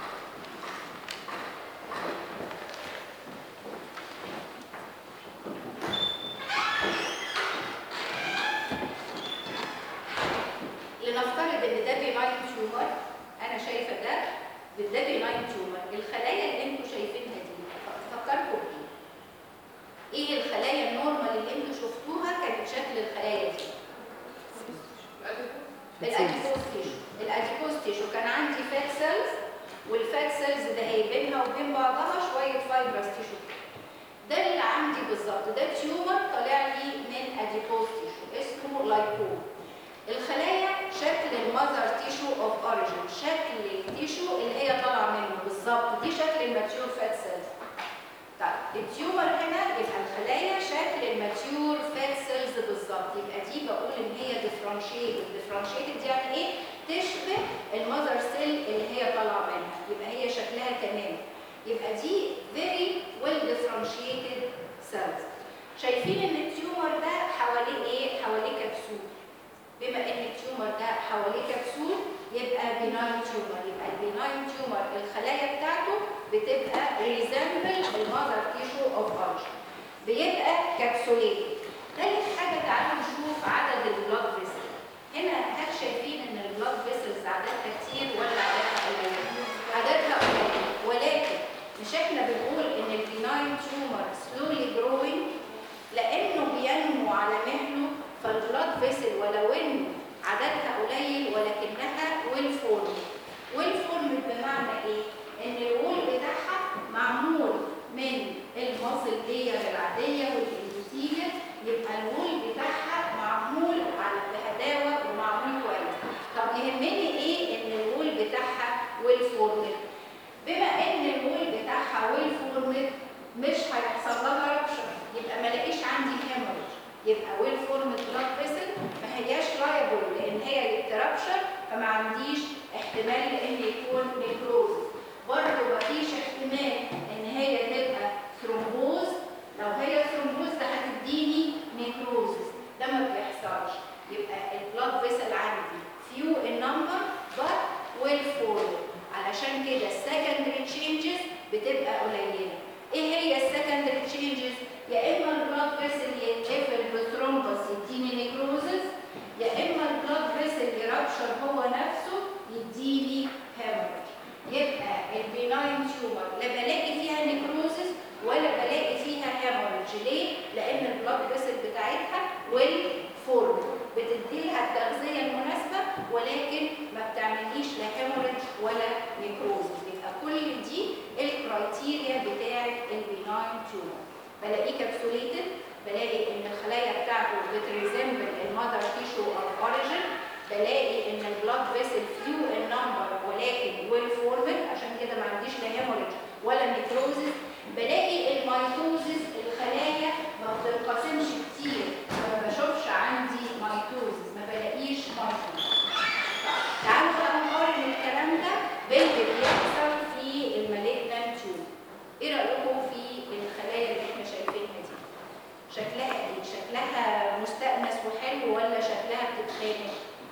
لنفترض ان ده بيناين تيومر، انا شايفه ده ده بيناين تيومر، الخلايا اللي انتوا شايفينها دي تفكركم بايه؟ ايه الخلايا النورمال اللي انتوا شفتوها كانت شكل الخلايا دي؟ الاديبوز تيشو. الاديبوز تيشو كان عندي فات سيلز، والفات سيلز ده هي بينها وبين بعضها شويه فايبرس تيشو. ده اللي عندي بالظبط، ده تيومر طالع لي من اديبوز تيشو اسمه لايكوم. الخلايا شكل المذر تيشو اوف اوريجين، شكل التيشو اللي هي طالعه منه بالظبط، دي شكل الماتيور فات سيلز. طيب التيومر هنا يبقى الخلايا شكل الماتيور فات سيلز بالظبط، يبقى دي بقول ان هي ديفرنشيتد. ديفرنشيتد يعني ايه؟ تشبه المذر سيل اللي هي طالعه منها، يبقى هي شكلها تمام. يبقى دي very well differentiated cells. شايفين ان التيومر ده حواليه ايه؟ حواليه كبسول. بما ان التيومر ده حواليه كبسول يبقى بيناين تيومر، يبقى البيناين تيومر الخلايا بتاعته بتبقى ريزمبل المذر تيشو اوف اوريجين، بيبقى كبسوليتد. ثالث حاجه تعالوا نشوف عدد البلاد فيسل. هنا هل شايفين ان البلاد فيسلز عددها كتير ولا عددها قليل؟ عددها قليل، ولكن مش احنا بنقول ان البيناين تيومر سلولي جروينج لانه بينمو على مهله، فالبلاد فيسل ولو ان عددها قليل ولكنها ويل فورمد. ويل فورمد بمعنى ايه؟ ان الوول بتاعها معمول من الماسل لاير العاديه والاندوثيليا، يبقى الوول بتاعها معمول على بهداوه ومعمول كويس. طب يهمني ايه ان الوول بتاعها ويل فورمد؟ بما ان الوول بتاعها ويل فورمد مش هيحصل لها ربشر، يبقى ما الاقيش عندي هيموريج، يبقى ويل فورمد بلاد فيسل ما هياش لايبل لان هي يتربشر، فما عنديش احتمال ان يكون نيكروز. برضه مفيش احتمال ان هي تبقى ثرومبوز، لو هي ثرومبوز ده هتديني نيكروزس، ده ما بيحصلش. يبقى البلاد فيسل عندي فيو ان نمبر بس ويل فورمد، علشان كده السكندري تشينجز بتبقى قليله. ايه هي السكندري تشينجز؟ يا اما البلاد فيسل يتقفل بثرومبس يديني نيكروزس، يا اما البلاد فيسل يرابشر هو نفسه يديني هيموريج. يبقى البيناين تيومر لا بلاقي فيها نيكروزس ولا بلاقي فيها هيموريدج. ليه؟ لان البلاد فيسل بتاعتها والفورم بتدي لها التغذيه المناسبه، ولكن ما بتعمليش لا هيموريدج ولا نيكروزس. يبقى كل دي الكرايتيريا بتاعه البيناين تيومر. بلاقيه كابسوليتد، بلاقي ان الخلايا بتاعته بتريزمبل المادر تيشو او اوريجين، بلاقي ان البلاد فيسل فيو النمبر ولكن ويل فورمد، عشان كده ما عنديش لا هيموريدج ولا نيكروزس. بلاقي الميتوزس الخلايا ما بتنقسمش كتير، ما بشوفش عندي ميتوزس، ما بلاقيش ميتوزس. تعالوا بقى نقارن الكلام ده باللي بيحصل في المالجنانت تيومر. ايه رايكم في الخلايا اللي احنا شايفينها دي؟ شكلها ايه؟ شكلها مستأنس وحلو ولا شكلها بتتخانق؟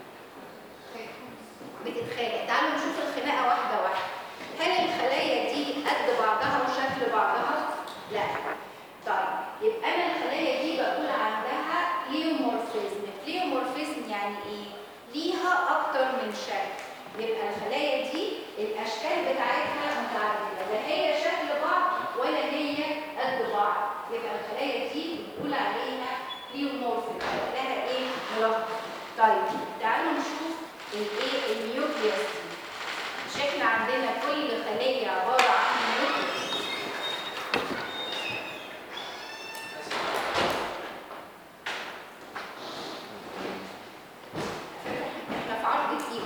بتتخانق. تعالوا نشوف الخناقه واحده واحده. هل الخلايا دي قد بعضها وشكل بعضها؟ لا. طيب يبقى انا الخلايا دي بقول عندها بليومورفيزم. بليومورفيزم يعني ايه؟ ليها اكتر من شكل. يبقى الخلايا دي الاشكال بتاعتها متعدده، لا هي شكل بعض ولا هي قد بعض. يبقى الخلايا دي بنقول عليها بليومورفيزم، شكلها ايه؟ مربع. طيب تعالوا نشوف الايه النيوكليوس. مش احنا عندنا كل خليه عباره عن نيوكليوس؟ احنا في عرض كتير.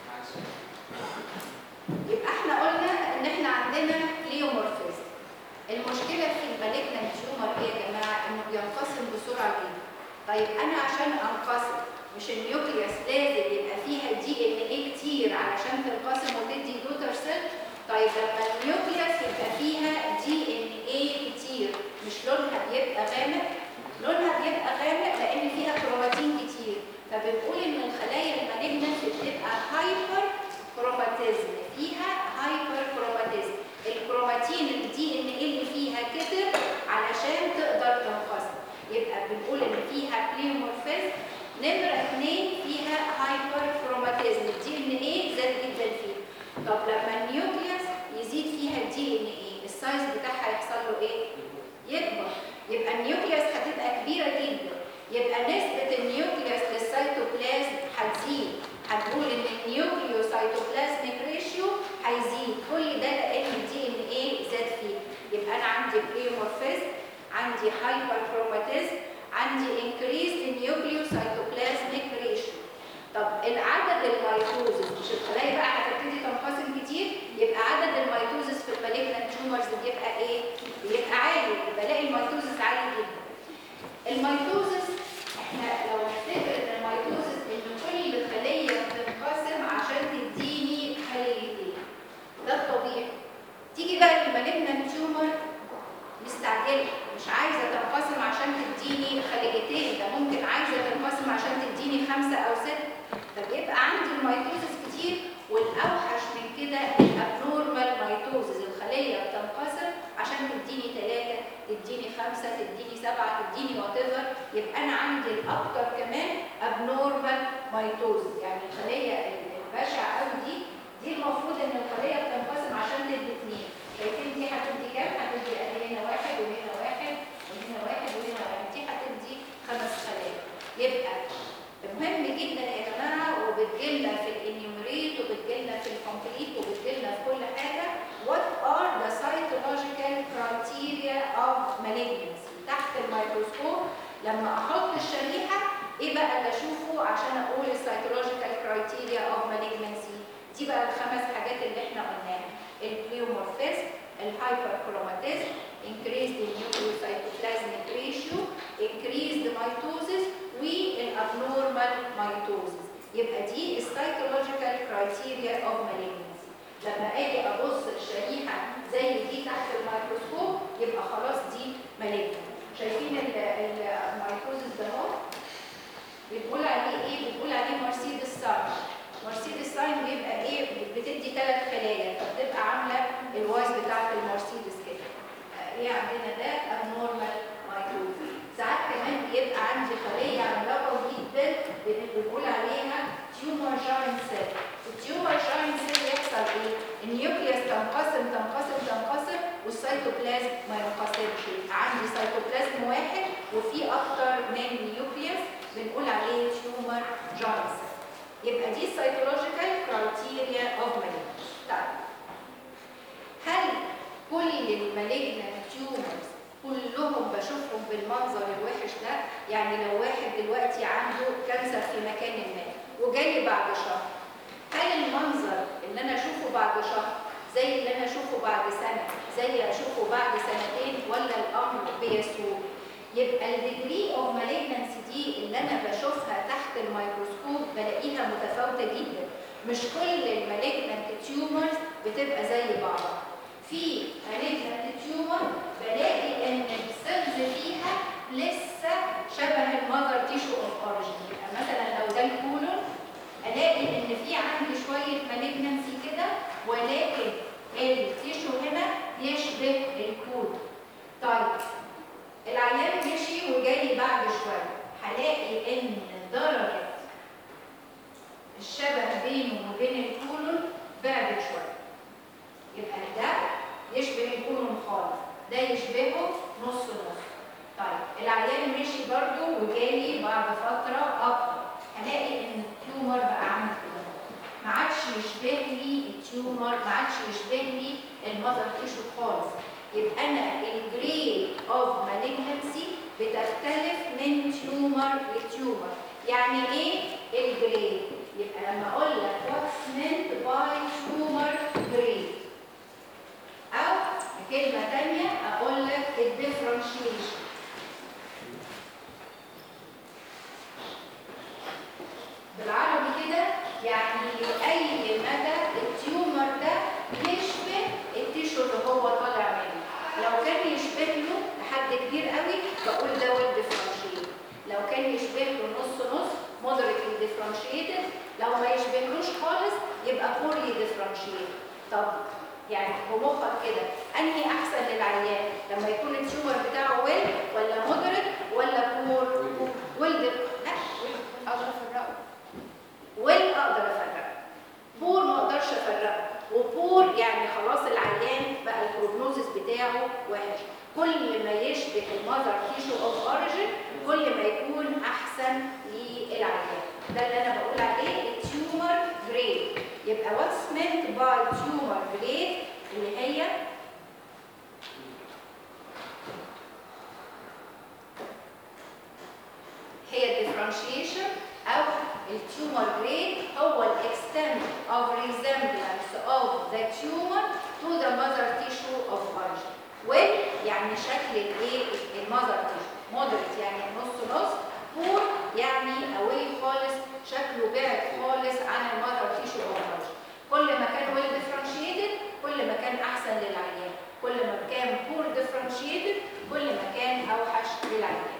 يبقى احنا قلنا ان احنا عندنا بليومورفيزم. المشكله في المالجنانت تيومر ايه يا جماعه؟ انه بينقسم بسرعه جدا. طيب انا عشان انقسم مش النيوكليوس لازم يبقى فيها دي ان ايه كتير علشان تنقسم وتدي دوتر سيل؟ طيب لما النيوكليوس يبقى فيها دي ان ايه كتير، مش لونها بيبقى غامق؟ لونها بيبقى غامق لان فيها كروماتين كتير. فبنقول ان الخلايا المالجنانت بتبقى هايبر كروماتيزم، فيها هايبر كروماتيزم. الكروماتين الدي ان ايه اللي فيها كتر علشان تقدر تنقسم. يبقى بنقول ان فيها بليومورفيزم. نمرة اثنين فيها هايبر كروماتيزم، الدي ان ايه زاد جدا فيها. طب لما النيوكليوس يزيد فيها الدي ان ايه، السايز بتاعها يحصل له ايه؟ يكبر. يبقى النيوكليوس هتبقى كبيرة جدا. يبقى نسبة النيوكليوس للسيتوبلازم هتزيد. هتقول ان النيوكليوسايتوبلازميك ريشيو هيزيد. كل ده لان الدي ان ايه زاد فيه. يبقى انا عندي بليومورفيزم، عندي هايبر كروماتيزم، عندي increased nucleocytoplasmic ratio. طب العدد الميتوزس، مش الخلايا بقى هتبتدي تنقسم كتير، يبقى عدد الميتوزس في المالجنانت تيومرز بيبقى ايه؟ بيبقى عالي. بلاقي الميتوزس عالي جدا. الميتوزس احنا لو نفتكر ان الميتوزس ان كل خليه بتنقسم عشان تديني خليتين، ده الطبيعي. تيجي بقى المالجنانت تيومر مستعجله، مش عايزه تنقسم عشان تديني خليتين، ده ممكن عايزه تنقسم عشان تديني خمسه او سته. فبيبقى عندي الميتوزس كتير. والاوحش من كده الابنورمال ميتوزس، الخليه بتنقسم عشان تديني ثلاثه، تديني خمسه، تديني سبعه، تديني وات ايفر. يبقى انا عندي الاكثر كمان ابنورمال ميتوزس، يعني الخليه البشعه قوي دي دي المفروض ان الخليه بتنقسم عشان تدي اثنين. شايفين دي هتدي كام؟ هتدي هنا واحد وهنا واحد وهنا واحد وهنا واحد. دي هتدي خمس خلايا. يبقى مهم جدا يا جماعه، وبتجيلنا في الانيوميريت وبتجيلنا في الكومبليت وبتجيلنا في كل حاجه. What are the cytological criteria of malignancy؟ تحت الميكروسكوب لما احط الشريحه ايه بقى اللي اشوفه عشان اقول السايتولوجيكال كرايتيريا اوف مالجنسي؟ دي بقى الخمس حاجات اللي احنا قلناها: البليومورفيزم، الهايبر كروماتيزم، increased nucleocytoplasmic ratio، increased mitosis، والابنورمال ميتوزس. يبقى دي السايتولوجيكال كرايتيريا اوف مالجنسي. لما اجي ابص الشريحه زي دي تحت الميكروسكوب يبقى خلاص دي مالجنسي. شايفين الميتوزس ده اهو؟ بنقول عليه ايه؟ بنقول عليه مرسيدس ساين. مرسيدس ساين بيبقى ايه؟ بتدي ثلاث خلايا، فبتبقى عامله الوايز بتاعت المرسيدس كده. ايه عندنا ده؟ ابنورمال ميتوزس. ساعات كمان بيبقى عندي خليه عملاقه جدا بنقول عليها تيومر جاينت سيل. التيومر جاينت سيل يحصل ايه؟ النيوكليوس يبقى دي psychological criteria of malignancy. طيب هل كل المالجنت تيومرز كلهم بشوفهم بالمنظر الوحش ده؟ يعني لو واحد دلوقتي عنده كانسر في مكان ما وجالي بعد شهر، هل المنظر اللي انا اشوفه بعد شهر زي اللي انا اشوفه بعد سنه زي اشوفه بعد سنتين، ولا الامر بيسوء؟ يبقى الديجري اوف مالجنسي دي اللي انا بشوفها تحت الميكروسكوب بلاقيها متفاوته جدا. مش كل المالجنت تيومرز بتبقى زي بعضها. في مالجنت تيومر بلاقي ان السيلز فيها لسه شبه المذر تيشو اوف اوريجين. يبقى مثلا لو ده الكولون الاقي ان في عندي شويه مالجنسي كده، ولكن التيشو هنا يشبه الكولون. طيب العيان مشي وجاي بعد شويه، هلاقي ان درجه الشبه بينه وبين الكولون بعدت شويه. يبقى ده يشبه الكولون خالص، ده يشبهه نص نص. طيب العيان مشي برضو وجالي بعد فتره اكتر، هلاقي ان التيومر بقى عامل كده، ما عادش يشبه لي التيومر، ما عادش يشبه لي المذر تيشو خالص. يبقى انا الجريد اوف مالجنسي بتختلف من تيومر لتيومر. يعني ايه الجريد؟ يبقى لما اقول لك what's meant by tumor grade، او بكلمه ثانيه اقول لك الديفرنشيشن. بالعربي كده يعني لاي مدى التيومر ده يشبه التيشو اللي هو طالع منه. لو كان يشبه له لحد كبير قوي بقول ده ويل ديفرنشيتد، لو كان يشبه له نص نص مودريتلي ديفرنشيتد، لو ما يشبهلوش خالص يبقى بورلي ديفرنشيتد. طب يعني بمخك كده انهي احسن للعيان؟ لما يكون التيومر بتاعه ويل ولا مودريت ولا بور؟ ويل لا اقدر افرقه. ويل اقدر افرقه، بور ما اقدرش افرقه. وبور يعني خلاص العيان بقى البروجنوزس بتاعه وحش. كل ما يشبه المذر تيشو اوف اوريجين كل ما يكون احسن للعيان. ده اللي انا بقول عليه التيومر جريد. يبقى what's meant by tumor grade اللي هي هي الديفرنشيشن او التيومر جريد هو الاكستنت of resemblance of the tumor to the mother tissue of origin. well يعني شكل الايه المذر تيشو، moderate يعني نص نص، poor يعني away خالص، شكله بعد خالص عن المذر تيشو of origin. كل ما كان well differentiated كل ما كان احسن للعيان، كل ما كان poor differentiated كل ما كان اوحش للعيان.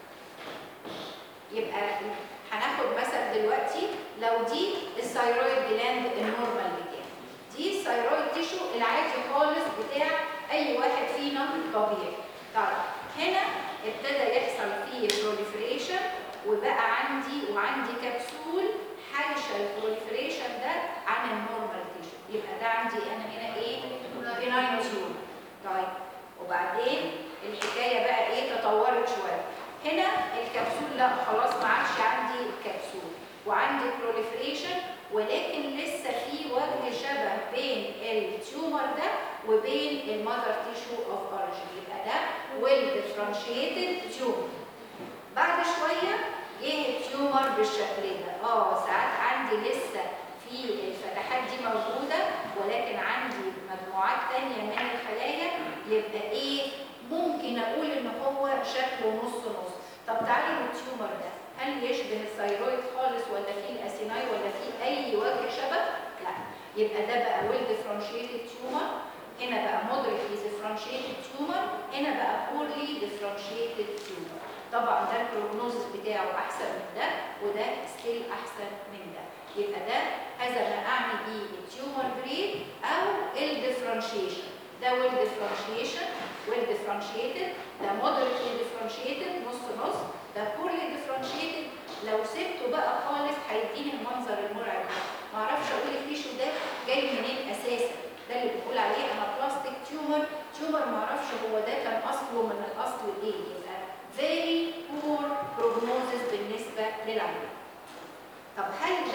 يبقى هناخد مثل دلوقتي، لو دي الثايرويد جلاند النورمال بتاعي، دي الثايرويد تيشو العادي خالص بتاع اي واحد فينا طبيعي. طيب هنا ابتدى يحصل فيه بروليفريشن وبقى عندي وعندي كبسول حايشه البروليفريشن ده عن النورمال تيشو. يبقى ده عندي انا هنا ايه؟ بناين تيومر. طيب وبعدين الحكايه بقى ايه؟ تطورت شويه. هنا الكبسول لا خلاص ما عادش عندي الكبسول وعندي بروليفريشن، ولكن لسه في وجه شبه بين التيومر ده وبين المذر تيشو اوف اوريجين. يبقى ده ويل ديفرنشيتد تيومر. بعد شويه جه التيومر بالشكل ده. اه ساعات عندي لسه في الفتحات دي موجوده، ولكن عندي مجموعات ثانيه من الخلايا. يبقى ايه؟ ممكن اقول ان هو شكله نص نص. طب تعالوا التيومر ده هل يشبه الثايرويد خالص ولا فيه الاسيناي ولا فيه اي وجه شبه؟ لا. يبقى ده بقى ويل ديفرنشيتد تيومر، هنا بقى مودريتلي ديفرنشيتد تيومر، هنا بقى بورلي ديفرنشيتد تيومر. طبعا ده البروجنوزس بتاعه احسن من ده وده ستيل احسن من ده. يبقى ده هذا ما اعني بيه التيومر جريد او الديفرنشيشن. ده ويل ديفرنشيشن ويل ديفرنشيتد، ده مودريتلي ديفرنشيتد نص نص، ده بورلي ديفرنشيتد. لو سبته بقى خالص هيديني المنظر المرعب ده. ما اعرفش اقول التيشو ده جاي منين اساسا. ده اللي بنقول عليه انا بلاستيك تيومر. تيومر ما اعرفش هو ده كان اصله من الاصل ايه. يبقى very poor prognosis بالنسبه للعيان. طب هل ده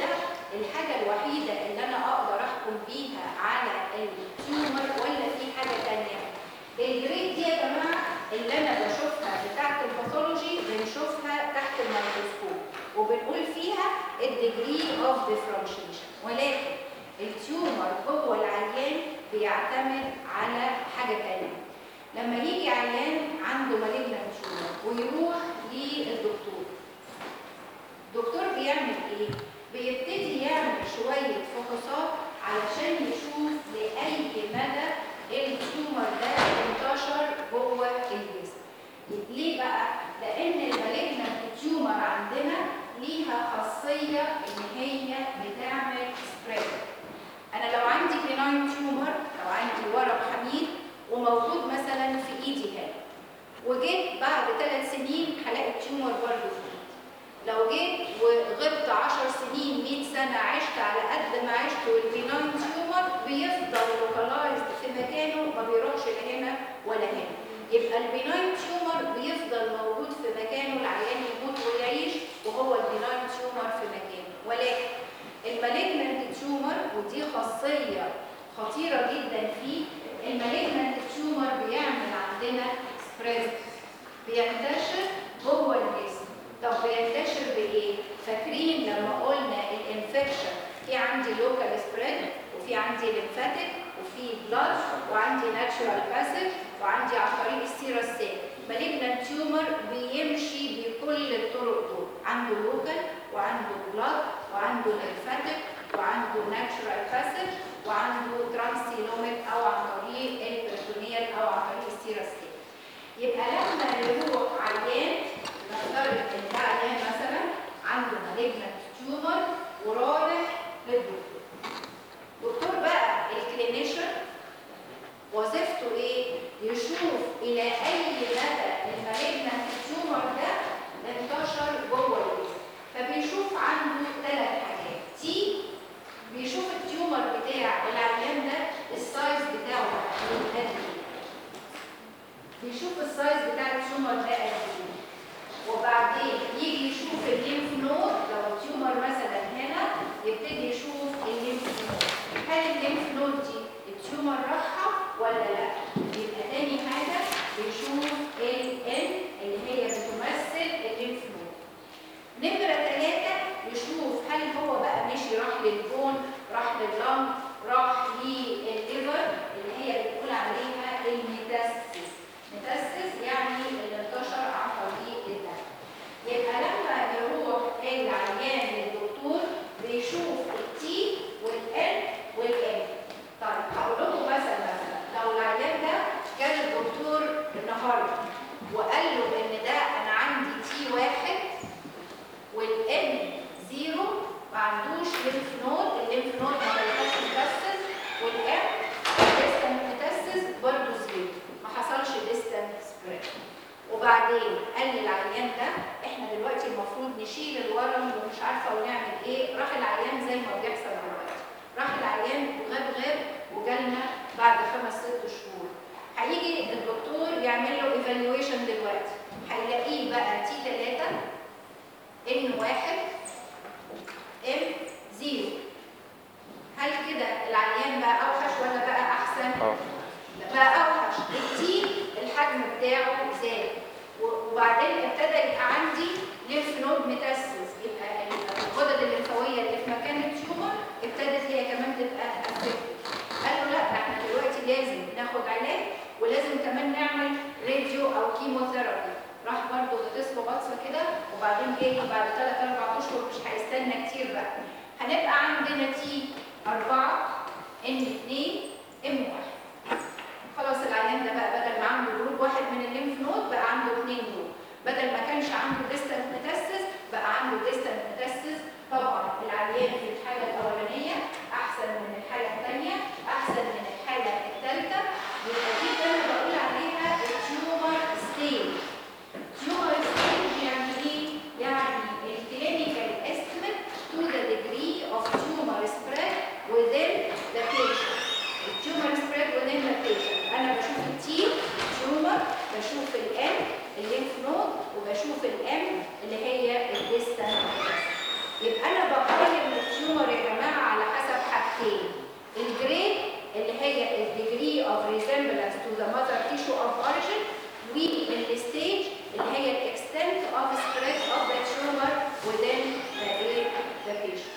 الحاجه الوحيده اللي انا اقدر احكم بيها على التيومر ولا في حاجه ثانيه؟ الجريد دي يا جماعه اللي انا بشوفها بتاعت الباثولوجي بنشوفها تحت الميكروسكوب وبنقول فيها الديجري اوف ديفرنشيشن، ولكن التيومر جوه العيان بيعتمد على حاجه ثانيه. لما يجي عيان عنده مالجنانت تيومر ويروح للدكتور، الدكتور بيعمل ايه؟ بيبتدي يعمل شويه فحوصات علشان يشوف لاي مدى التيومر ده انتشر جوه الجسم. ليه بقى؟ لان المالجنانت تيومر عندنا ليها خاصيه ان هي بتعمل سبريد. انا لو عندي بناين تيومر، لو عندي ورق حميد وموجود مثلا في ايدي هنا، وجيت بعد ثلاث سنين هلاقي التيومر برضه في ايدي. لو جيت وغبت عشر سنين مية سنه عشت على قد ما عشت والبناين تيومر بيفضل لوكالايزد في مكانه، ما بيروحش لا هنا ولا هنا. يبقى البناين تيومر بيفضل موجود في مكانه، العيان يموت ويعيش وهو البناين تيومر في مكانه. ولكن المالجنانت تيومر، ودي خاصيه خطيره جدا فيه، المالجنانت تيومر بيعمل عندنا سبريد، بينتشر جوه الجسم. طب بينتشر بايه؟ فاكرين لما قلنا الانفكشن في عندي لوكال سبريد وفي عندي ليمفاتيك وفي بلاد وعندي ناتشورال باسج وعندي عن طريق السيرة سيل. مالجنانت تيومر بيمشي بكل الطرق دول، عنده لوكال وعنده بلاد وعنده ليمفاتيك وعنده ناتشورال باسج وعنده ترانسيلوميك او عن طريق البريتونيال او عن طريق السيرة سيل. يبقى لما يروح عيان، نفترض ان ده عيان مثلا عنده مالجنانت تيومر ورايح للدكتور. الدكتور بقى الكلينيشن وظيفته ايه؟ يشوف الى اي مدى المالجنانت تيومر ده انتشر جوه الجسم. فبيشوف عنده ثلاث حاجات. تي بيشوف التيومر بتاع العيان ده السايز بتاعه قد ايه، بيشوف السايز بتاع التيومر ده قد ايه. وبعدين يجي يشوف الليمف نود، لو التيومر مثلا هنا يبتدي يشوف الليمف نود، هل الليمف نود دي التيومر راحه ولا لا؟ يبقى تاني حاجه بيشوف ال N اللي هي بتمثل الليمف نود. نمره ثلاثه يشوف هل هو بقى ماشي راح للبون، راح لللنج، راح للليفر اللي هي بنقول عليها الميتاستس. ميتاستس يعني اللي انتشر عن طريق الدم. يبقى لما يروح العيان للدكتور بيشوف التي والان والان. طيب هقول لكم مثلا مثلا لو العيان ده جه للدكتور النهارده وقال له ان ده انا عندي تي واحد والان زيرو، ما عندوش ليمف نود، الليمف نود ما بيبقاش متاسس، والان ديستنت متاسس برضه زيرو، ما حصلش ديستنت سبريد. وبعدين قال للعيان ده احنا دلوقتي المفروض نشيل الورم ومش عارفه ونعمل ايه. راح العيان زي ما بيحصل دلوقتي، راح العيان وغاب غاب وجالنا بعد خمس ست شهور. هيجي الدكتور يعمل له ايفالويشن دلوقتي، هيلاقيه بقى تي ثلاثة ان واحد ام زيرو. هل كده العيان بقى اوحش ولا بقى احسن؟ بقى اوحش. التي الحجم بتاعه زاد، وبعدين ابتدى يبقى عندي ليمف نود متاسس، يبقى الغدد الليمفاويه اللي في مكان التيومر ابتدت هي كمان تبقى افكتد. قالوا لا احنا دلوقتي لازم ناخد علاج ولازم كمان نعمل راديو او كيموثيرابي. راح برضه غطس له غطسه كده، وبعدين جاي بعد ثلاث اربع اشهر، مش هيستنى كتير بقى، هنبقى عندنا تي أربعة ان اثنين ام واحد. خلاص العيان ده بقى بدل ما عنده جروب واحد من الليمف نود بقى عنده اثنين جروب، بدل ما كانش عنده ديستنت ميتاسيس بقى عنده ديستنت ميتاسيس. طبعا العيان في الحاله الاولانيه احسن من الحاله الثانيه، احسن من الحاله الثالثه. يبقى دي انا بقول عليها التيومر ستيج. تيومر ستيج يعني ايه؟ يعني الكلينيكال استيميت تو ذا ديجري اوف تيومر سبريد within the patient. التيومر سبريد within the patient. انا بشوف التي تيومر، بشوف الام الليمف نود، وبشوف الام اللي هي الديستنت. يبقى انا بقيم التيومر يا جماعه على حسب حاجتين، الجريد اللي هي الديجري اوف ريزمبلانس تو ذا ماذر تيشو اوف اوريجين، والستيج اللي هي الاكستنت اوف سبريد اوف ذا تيومر within the patient.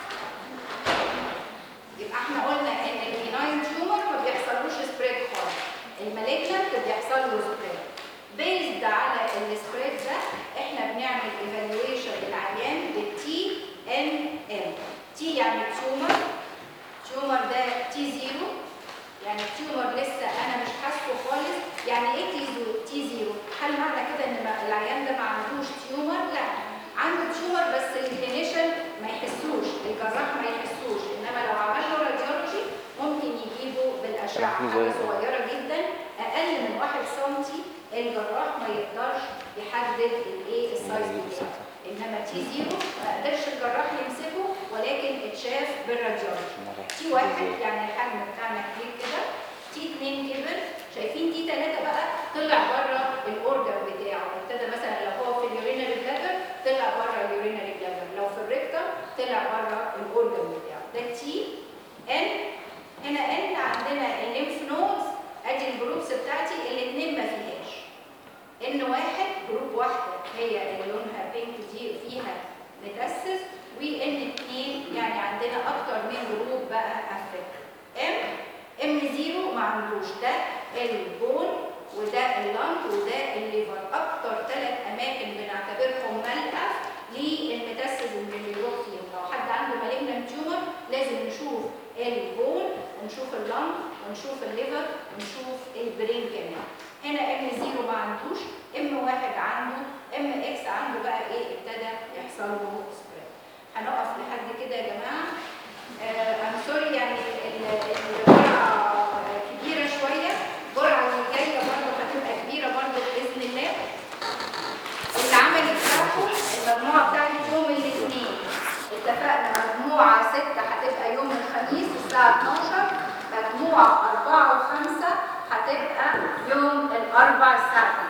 يبقى احنا قلنا ان البيناين تيومر ما بيحصلوش سبريد خالص، المالجنت بيحصل له سبريد. بيزد على السبريد ده احنا بنعمل ايفالويشن للعيان بالتي ان ام. تي يعني تيومر، تيومر ده تي زيرو، يعني التيومر لسه انا مش حاسه خالص. يعني ايه تي زيرو؟ تي زيرو هل معنى كده ان العيان ده ما عندوش تيومر؟ لا، عنده تيومر بس الكلينيشن ما يحسوش، الجراح ما يحسوش، انما لو عمل له راديولوجي ممكن يجيبه بالاشعه حاجه صغيره جدا اقل من واحد سنتي، الجراح ما يقدرش يحدد الايه السايز بتاعه. انما تي زيرو ما قدرش الجراح يمسكه ولكن اتشاف بالراديولوجي. تي واحد يعني الحجم بتاعنا كبير كده، تي اتنين كبر، شايفين تي تلاته بقى طلع بره الاورجن بتاعه، ابتدى مثلا لو هو في اليورينري بلادر طلع بره اليورينري بلادر، لو في الريكتم طلع بره الاورجن بتاعه. ده تي ان. هنا ان عندنا الليمف نودز، ادي الجروبس بتاعتي الاثنين ما فيهاش. ان واحد جروب واحده هي اللي لونها بينك دي فيها متاسس، وان اتنين يعني عندنا اكتر من جروب بقى افكت. ام ام زيرو ما عندوش، ده البون وده اللنج وده الليفر، اكتر ثلاث اماكن بنعتبرهم ملقف للمتاسس اللي بيروح فيهم. لو حد عنده مالجنت تيومر لازم نشوف البون ونشوف اللنج ونشوف الليفر ونشوف البرين كمان. هنا ام زيرو ما عندوش، ام واحد عنده، ام اكس عنده بقى ايه ابتدى يحصل له سبريد. هنقف لحد كده يا جماعه. ام آه سوري يعني الجرعه كبيره شويه، الجرعه اللي جايه برضه هتبقى كبيره برضه باذن الله. اللي عمل بتاعته المجموعه بتاعت يوم الاثنين اتفقنا مجموعه ستة هتبقى يوم الخميس الساعه اتناشر، مجموعه أربعة وخمسة هتبقى يوم الاربعاء الساعه